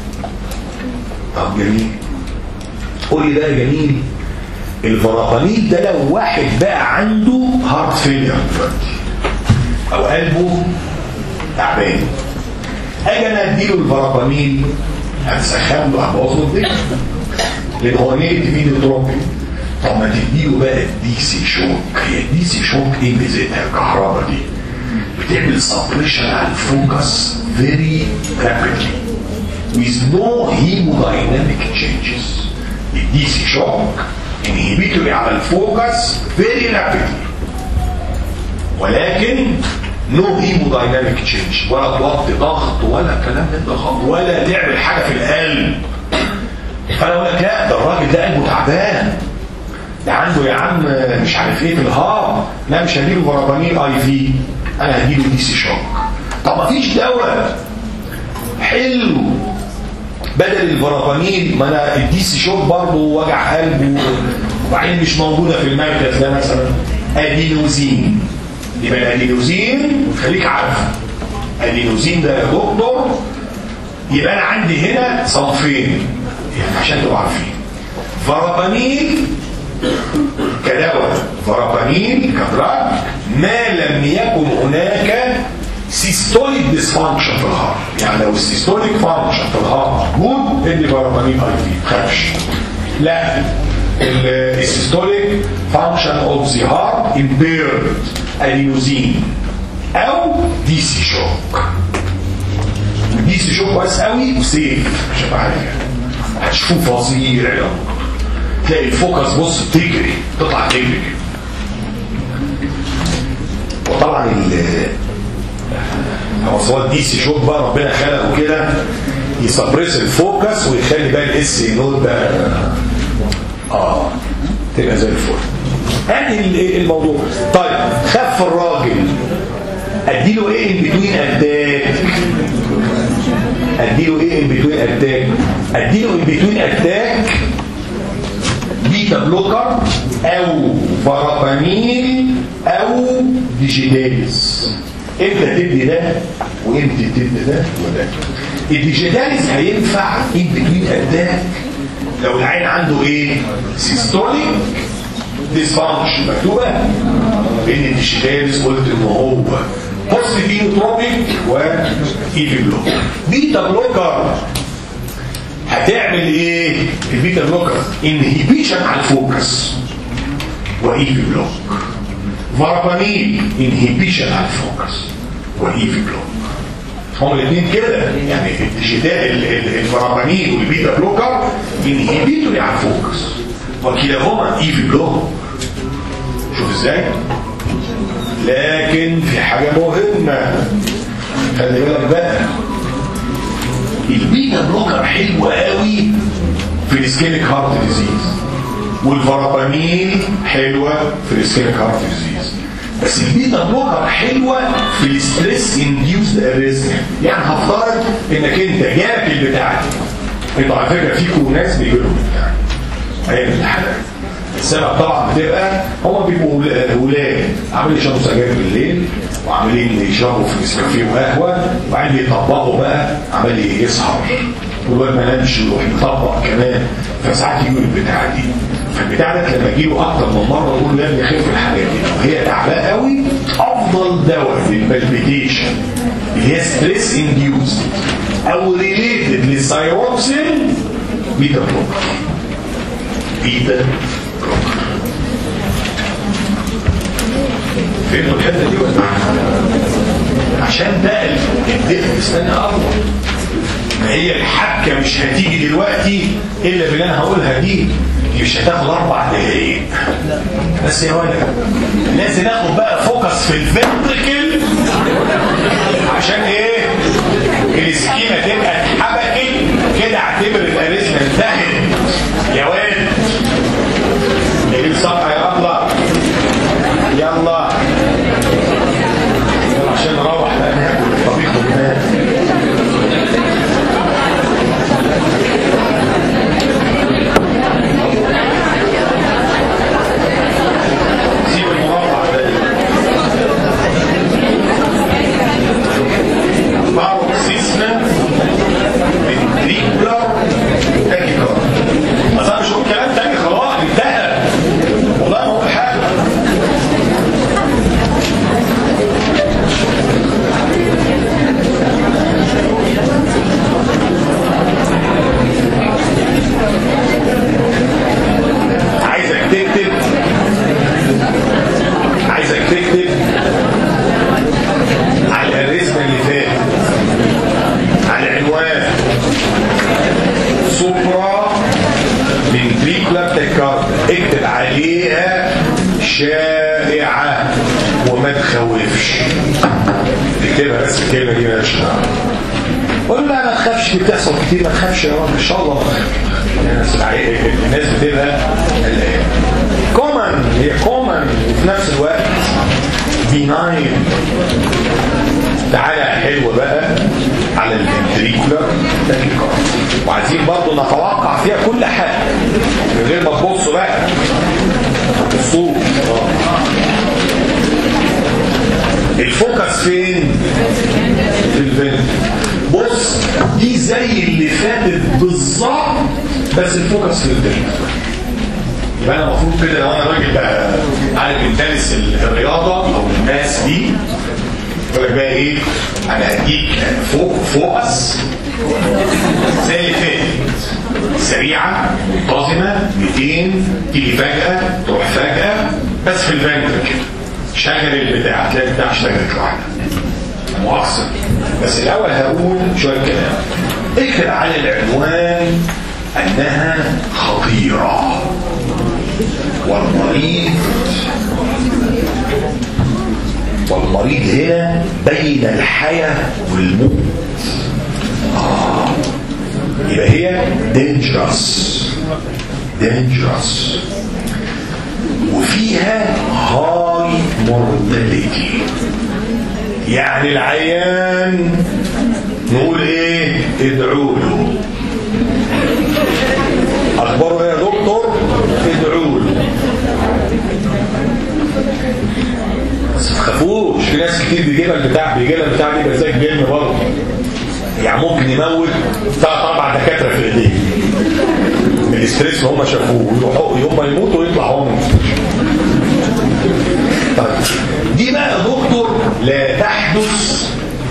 طب جميل، قول لي ده جميل. الفاراباميل ده لو واحد بقى عنده هارت فيلير دلوقتي او قلبه تعبان، اجي انا اديله الفاراباميل هتسخن له هبوظ له الدنيا لان هو نيجاتيف اينوتروبيك. طب ما تديله بقى الدي سي شوك. هي الدي سي شوك ايه ميزتها؟ الكهرباء دي بتعمل سبريشن على الفوكس فيري رابيدلي with no hemodynamic changes. الدي سي شوك انهبيتوري على الفوكس فيري رابيدلي ولكن نو هيمودايناميك تشينج، ولا توطي ضغط ولا كلام من ده خالص، ولا نعمل حاجه في القلب. فانا اقول لك لا ده الراجل ده قلبه تعبان، ده عنده يا عم مش عارف ايه في الهارت، لا مش هديله فاراباميل اي في، انا هديله دي سي شوك. طب ما فيش دواء حلو بدل الفاراباميل؟ ما انا الدي سي شوك برضه وجع قلب وبعدين مش موجوده في المركز ده مثلا ادينوزين. يبقى الادينوزين خليك عارف الادينوزين ده يا دكتور، يبقى انا عندي هنا صنفين يعني عشان تبقوا عارفين. فاراباميل كدواء، فاراباميل كدراج ما لم يكن هناك سيستوليك ديسفانكشن في الهارت. يعني لو السيستوليك فانكشن في الهارت جود ادي فاراباميل اي في خافش. لا السيستوليك فانكشن اوف ذا هارت امبيرد ادينوزين او دي سي شوك. دي سي شوك كويس قوي وسيف مش عارف يعني هتشوفه فظيع يا تلاقي الفوكس بص تجري تطلع تجري. وطبعا هو دي سي شوك بقى ربنا خلقه كده يسبرس الفوكس ويخلي بقى الاس نود ده تبقى زي الفل. ادي الموضوع. طيب خف الراجل اديله ايه ان بتوين اتاك؟ اديله ايه ان بتوين اتاك؟ اديله ان بتوين اتاك بيتا بلوكر او فاراباميل او ديجيتاليز. امتى تدي ده وامتى تدي ده وده؟ الديجيتاليز هينفع ان بتوين اتاك لو العين عنده ايه؟ سيستوليك ديسفانكشن مكتوبه بين الديجيتاليز قلت ان هو بوزيتيف اينوتروبيك وايفي بلوك. بيتا بلوكر هتعمل ايه؟ البيتا بلوكر انهيبيشن على الفوكس وايفي بلوك. فاراباميل انهيبيشن على الفوكس وايفي بلوك. هم الاثنين كده يعني الديجيتال الفاراباميل والبيتا بلوكر انهيبيتوري على الفوكس وكلاهما ايفي بلوك. شوف ازاي؟ لكن في حاجه مهمه خلي بالك بقى، البيتا بلوكر حلوه قوي في الاسكيميك هارت ديزيز، والفرابامين حلوه في الاسكيميك هارت ديزيز، بس البيتا بلوكر حلوه في الستريس انديوسد اريزميا. يعني هفترض انك انت جالك البتاع دي، انتوا على فكره فيكم ناس بيجوا لهم بتاع ايام الامتحانات، السبب طبعا بتبقى هم بيبقوا ولاد عاملين يشربوا سجاير بالليل وعاملين يشربوا في نسكافيه وقهوه وبعدين بيطبقوا بقى عمال يسهر والواد ما نامش يروح يطبق كمان، فساعات يجوا البتاع دي. فالبتاع ده لما يجيله اكتر من مره يقول لازم يخف الحاجات دي، وهي تعبانه قوي افضل دواء للبالبيتيشن اللي هي ستريس انديوسد او ريليتد للثايروكسين بيتا بلوكر. بيتا بلوكر فهمتوا الحته دي ولا عشان بقى الدفء استنى اكبر. ما هي الحبكه مش هتيجي دلوقتي الا باللي انا هقولها دي مش هتاخد 4 دقايق بس يا ولد. لازم ناخد بقى فوكس في الفنتركل عشان ايه السكينه تبقى اتحبكت كده، اعتبر الاريزما انتهت يا ولد. نجيب صفحه يا الله يلا عشان نروح بقى ناكل الطبيخ والماء. سيب المربع ده باروكسيزما فنتريكولار تاكيكارد. بس انا مش هقول كلام تاني خلاص انتهى والله ما هو حاجه. عايزك تكتب على الرسمه اللي فاتت على العنوان سوبرا فنتريكولار تاكيكارد، اكتب عليها شائعه وما تخوفش. اكتبها بس الكلمه دي مالهاش دعوه. قول لا ما تخافش، بتحصل كتير ما تخافش يا رب ان شاء الله. الناس بتبقى كومن، هي كومن وفي نفس الوقت بيناين. تعالى حلوه بقى على الفنتريكولار تاكيكارد، وعايزين برضه نتوقع فيها كل حاجه من غير ما تبصوا بقى الصوت. الفوكس فين؟ في الفنتريكل. بص دي زي اللي فاتت بالظبط بس الفوكس في الفنتريكل. يبقى انا المفروض كده لو انا راجل بقى عارف بنتمس الرياضه او الناس دي يقول لك بقى ايه، انا هديك فوكس زي اللي فاتت، سريعه منتظمه 200 تيجي فجاه تروح فجاه بس في الفنتريكل. شغل البتاع هتلاقي البتاع اشتغلت لوحدها مؤقسم. بس الاول هقول شويه كلام. اكتب على العنوان انها خطيره والمريض هنا بين الحياه والموت. يبقى هي dangerous وفيها high mortality. يعني العيان نقول ايه؟ ادعوا له. اخباره ايه يا دكتور؟ ادعوا له. بس ما تخافوش، في ناس كتير بيجيلها البتاع دي بس زي الجن برضه. يعني ممكن يموت 3-4 دكاتره في ايديه من الاستريس اللي هم شافوه، ويروحوا يوم ما يموتوا ويطلع هو من المستشفى. طيب دي بقى يا دكتور لا تحدث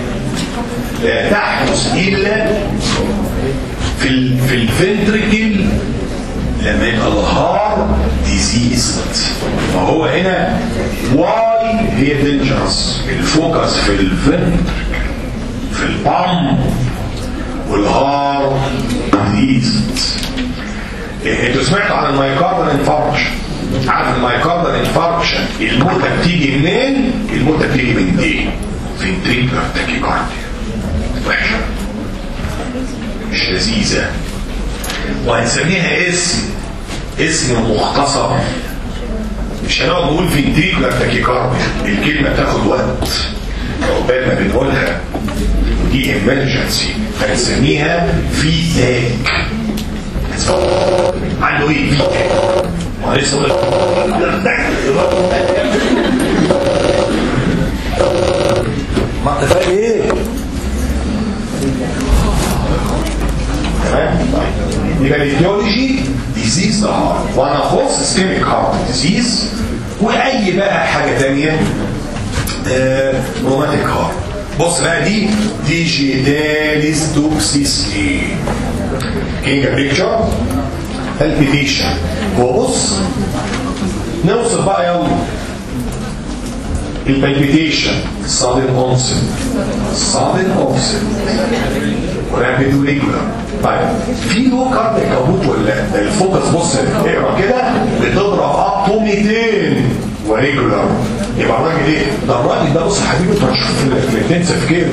الا في الفنتريكل لما يبقى الهار ديزيز. فهو هنا واي هي دينجرس. الفوكس في الفنتريكل في البام والهار ديزيز. انتوا سمعتوا عن المايوكاردال انفاركشن؟ عارف المايوكاردال انفاركشن الموتة بتيجي منين؟ الموتة بتيجي من دي فنتريكولار تاكيكارديا. وحشة مش لذيذه، وهنسميها اسم مختصر. مش هنقعد نقول فنتريكولار تاكيكارديا، الكلمه بتاخد وقت عقبال ما بنقولها، ودي امرجنسي، فنسميها فيتاك. عنده ايه فيتاك؟ ولسه ما انت فاهم ايه؟ تمام؟ يبقى الايديولوجي ديزيز هارت، وانا خص اسكيميك هارت ديزيز، واي بقى حاجه ثانيه روماتيك هارت. بص بقى دي ديجيتاليس توكسيستي كينجا بيكتشر البيتيشن. هو بص نوصف بقى يلا البالبيتيشن صادن اونسن ورابيد وريجولار. طيب في لو كارديك كابوت ولا لا؟ الفوكس بص اقرا كده بتضرب اب تو 200 وريجولار. يبقى الراجل ايه؟ ده الراجل ده بص يا حبيبي انت هتشوف في الانتنسيف كير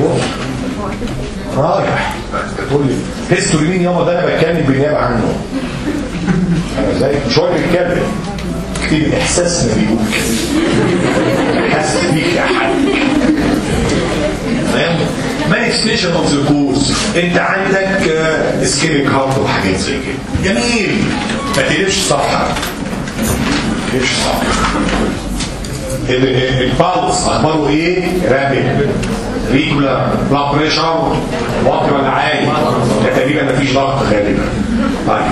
رايح تقول لي هيستوري مين يابا؟ ده انا بتكلم بالنيابه عنه. انا زي شويه بتكلم كتير احساسنا بيقول كده، حاسس بيك يا حاج. فاهم؟ مانيفستيشن اوف ذا كوز، انت عندك اسكيميك هارت وحاجات زي كده. جميل، ما تقلبش صفحه، البالس اخباره ايه؟ رابيد ريجولار، بلاد بريشر واطي ولا عالي؟ تقريبا مفيش ضغط غالبا. طيب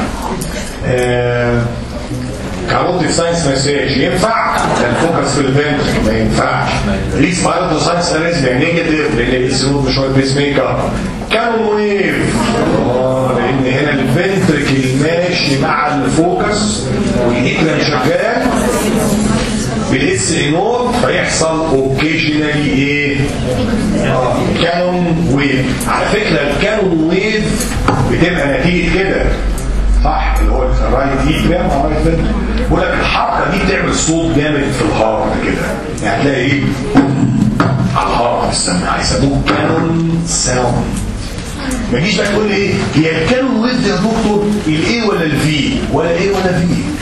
كاروتيد ساينس مساج ينفع؟ الفوكس في الفنتريكل ما ينفعش. ليس بايرد ساينس اريزميا نيجاتيف لان السنود شويه بيس ميكر. كانون ويف لان هنا الفنتريكل ماشي مع الفوكس والايكلم شغال بالاس انود، فيحصل اوكيجنالي ايه؟ كانون ويف. على فكره الكانون ويف بتبقى نتيجه كده صح، اللي هو الرايت ايد مع الرايت فنتريكل. بقول لك الحركه دي بتعمل صوت جامد في الهارت كده، يعني هتلاقي ايه على الهارت السماعه يسموه كانون ساوند. ما تجيش بقى تقول لي ايه هي الكانون ويف يا دكتور الايه ولا الفي ولا ايه ولا في؟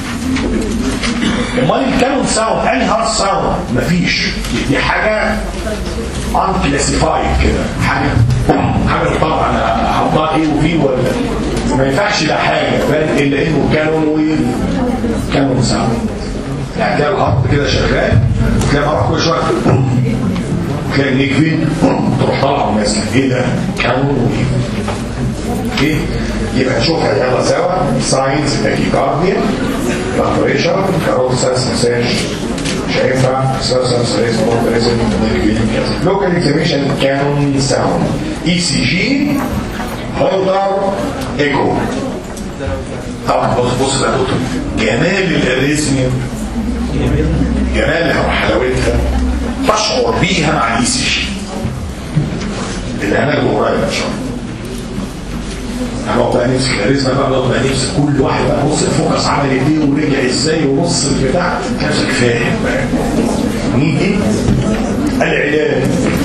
امال الكانون ساوند انهي هارت ساوند؟ مفيش، دي حاجه ان كلاسيفايد كده، حاجه طبعا احطها ايه وفي ولا ما ينفعش لا حاجه فاهم الا انه كانون ويف كانون ساوند. يعني تلاقي الهارت كده شغال، تلاقي مره كل شويه تلاقي النيكفين تروح طالعه وماسكه ايه ده؟ كانون ويف. اوكي يبقى نشوفها يلا سوا. ساينز تاكيكارديا، بلاد بريشر، كاروتيد ساينس مساج مش هينفع، سيرسس ريز مورتريزم لوكال اكزاميشن كانون ساوند، اي سي جي، هولدر، ايكو. طبعا بص بقى دكتور جمال الاريزميا، جمالها وحلاوتها تشعر بيها مع الاي سي جي اللي هناخده قريب ان شاء الله. هنقعد بقى نمسك الاريزما بقى، نقعد بقى نمسك كل واحد بقى بص الفوكس عمل ايه ورجع ازاي ونص البتاع نفسك فاهم بقى. نيجي العلاج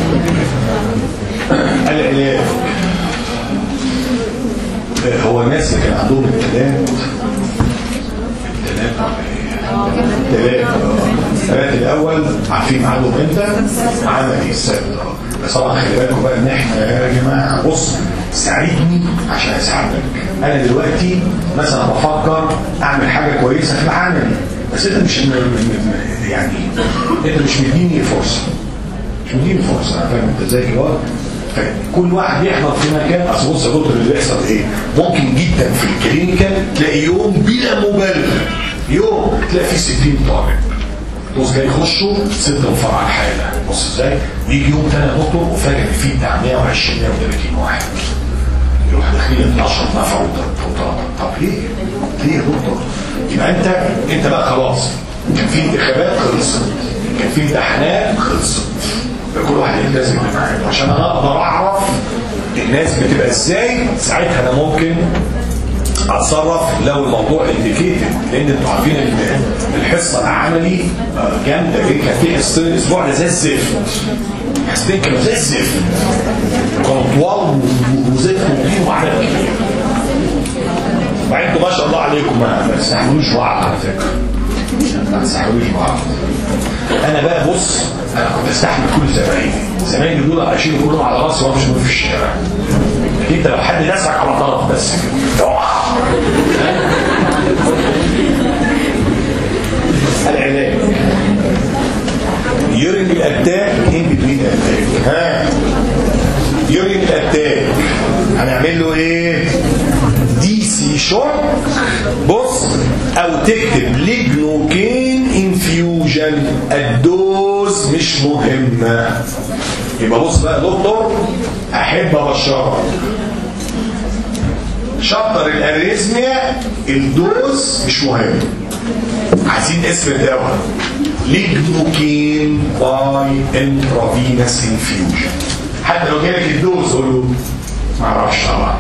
هو الناس اللي كان عندهم الثلاث الاول عارفين عندهم امتى؟ عمل السبت. بس طبعا خلي بالكم بقى ان احنا يا جماعه بص ساعدني عشان اساعدك. انا دلوقتي مثلا بفكر اعمل حاجه كويسه في العمل، بس انت مش يعني انت مش مديني فرصه، انا فاهم انت ازاي كده. كل واحد يحضر في مكان. اصل بص يا دكتور اللي بيحصل ايه؟ ممكن جدا في الكلينيكال تلاقي يوم بلا مبالغه يوم تلاقي فيه 60 طالب بص جاي يخشوا 6 فرع الحاله. بص ازاي يجي يوم تاني يا دكتور وفاجئ ان فيه بتاع 120 130 واحد يروح داخلين 12 نفر. طب ليه يا دكتور؟ يبقى انت بقى خلاص كان في انتخابات خلصت، كان في امتحانات خلصت، كل واحد يلتزم بمعاده عشان انا اقدر اعرف الناس بتبقى ازاي. ساعتها انا ممكن اتصرف لو الموضوع انديكيتد، لان انتوا عارفين ان الحصه العملي جامده جدا. كان في حصتين الاسبوع ده زي الزفت، حصتين كانوا زي الزفت، كانوا طوال وزفت وفيه وعدد كبير. وانتوا ما شاء الله عليكم ما تستحملوش بعض على فكره، ما تستحملوش بعض. انا بقى بص، انا كنت استحمل كل زمايلي دول عايشين كلهم على راسي وامشي في الشارع. انت لو حد داسك على طرف بس كده العلاج يورين الاتاك ان بتوين اتاك. ها يورين الاتاك هنعمل له ايه؟ دي سي شوك. بص، او تكتب ليجنوكين انفيوجن، الدوز مش مهمه. يبقى بص بقى يا دكتور، احب ابشرك شطر الاريزميا، الدوز مش مهم. عايزين اسم الدواء ليجنوكين باي انترافينس انفيوجن. حتى لو جالك الدوز قول له ما اعرفش طبعا.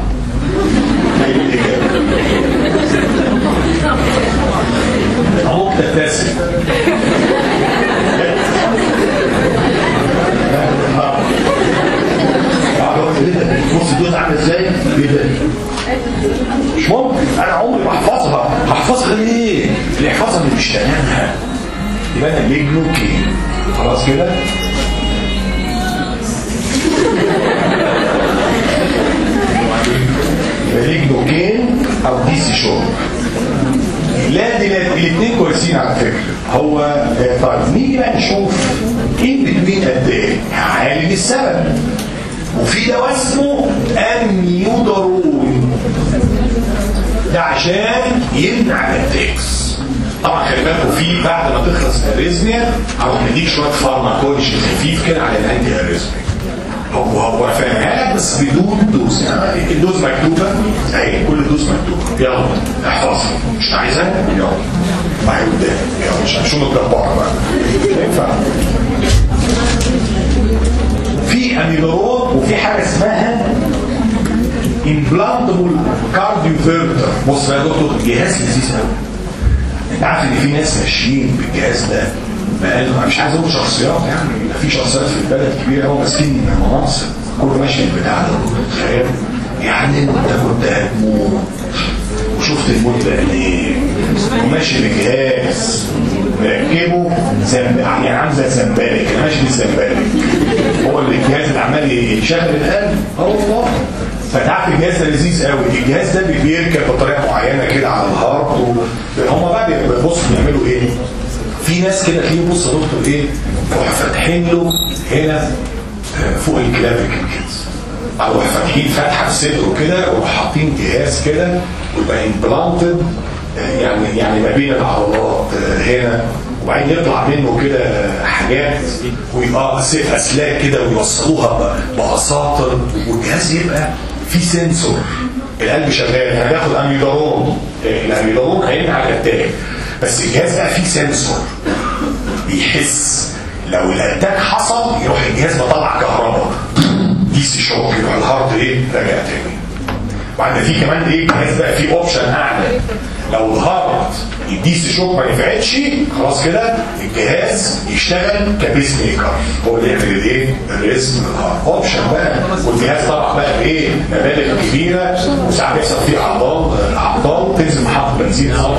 عمق تتسم بص الدوز عامل ازاي؟ مش ممكن. انا عمري ما هحفظها ليه؟ اللي يحفظها اللي مش تمامها. يبقى انا ليجنوكين خلاص كده. ليجنوكين او دي سي شوك. لا دي الاثنين كويسين على فكره. هو طيب نيجي بقى نشوف ايه بتوين قد ايه هعالج السبب. وفي دواء اسمه اميودارون، ده عشان يمنع الاتاكس. طبعا خلي بالكم في بعد ما تخلص الاريزميا هروح نديك شويه فارماكولوجي خفيف كده على الانتي اريزميا. هو فاهمها لك بس بدون دوز. يعني الدوز مكتوبه اهي، كل الدوز مكتوبه. يلا احفظها، مش عايزها يلا معايا قدام، يلا مش هنشوف الجباره بقى ما ينفع. في اميلورون وفي حاجه اسمها امبلانتبل كارديوفيرتر. بص يا دكتور، جهاز لذيذ قوي. انت عارف ان في ناس ماشيين بالجهاز ده بقالهم، مش عايز اقول شخصيات يعني، في شخصيات في البلد كبيره قوي ماسكين مناصب، كله ماشي بالبتاع ده. تخيل يعني انت كنت هتموت وشفت الموت بعينيك وماشي بجهاز مركبه يعني عامل زي الزنبالك، انا ماشي بالزنبالك. هو اللي الجهاز اللي عمال يشغل القلب. والله فتعرف الجهاز ده لذيذ قوي. الجهاز ده بيركب بطريقه معينه كده على الهارت. هم بقى بيبصوا بيعملوا ايه؟ في ناس كده تلاقيه بص يا دكتور ايه، يروحوا فاتحين له هنا فوق الكلافيكل كده، او فاتحين فتحه في صدره كده، ويروحوا حاطين جهاز كده ويبقى امبلانتد يعني ما بين العضلات هنا، وبعدين يطلع منه كده حاجات ويبقى اسلاك كده ويوصلوها بأساطر، والجهاز يبقى في سنسور. القلب شغال، هناخد اميودارون، الاميودارون هيمنع الاتاك، بس الجهاز بقى فيه سنسور بيحس لو الاتاك حصل، يروح الجهاز بطلع كهرباء دي سي شوك، يروح الهارت ايه راجع تاني. وعندنا فيه كمان ايه جهاز بقى فيه اوبشن اعلى، لو الهارت الدي سي شوك ما نفعتش خلاص كده الجهاز يشتغل كبيس ميكر، هو اللي يعمل الايه الريزم الهارت اوبشن بقى. والجهاز طبعا بقى بايه مبالغ كبيره، وساعات بيحصل فيه اعطال تنزل محطه بنزين خالص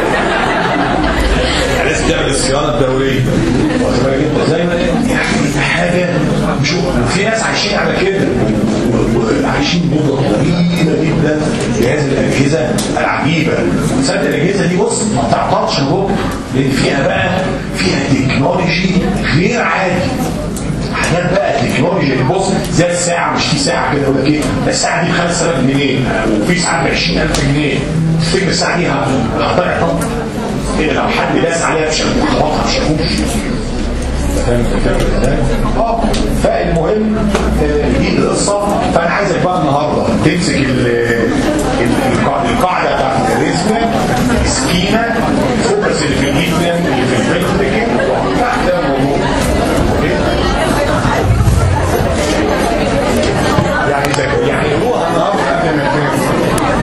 لازم تعمل الصيانه الدوريه. واخد بالك انت زي ما يعني حاجه مش في ناس عايشين على كده وعايشين مده طويله جدا. جهاز الاجهزه العجيبه، تصدق الاجهزه دي بص ما تعطلش اهو، لان فيها تكنولوجي غير عادي. حاجات بقى تكنولوجيا بص زي الساعه، مش في ساعه كده ولا كده، الساعه دي ب 5000 جنيه وفي ساعه ب 20000 جنيه. تفتكر الساعه دي هتضيع طبعا كده لو حد داس عليها مش هتخبطها، مش هتخش. فاهم ازاي؟ فالمهم دي القصه. فانا عايزك بقى النهارده تمسك القاعده بتاعت الريزم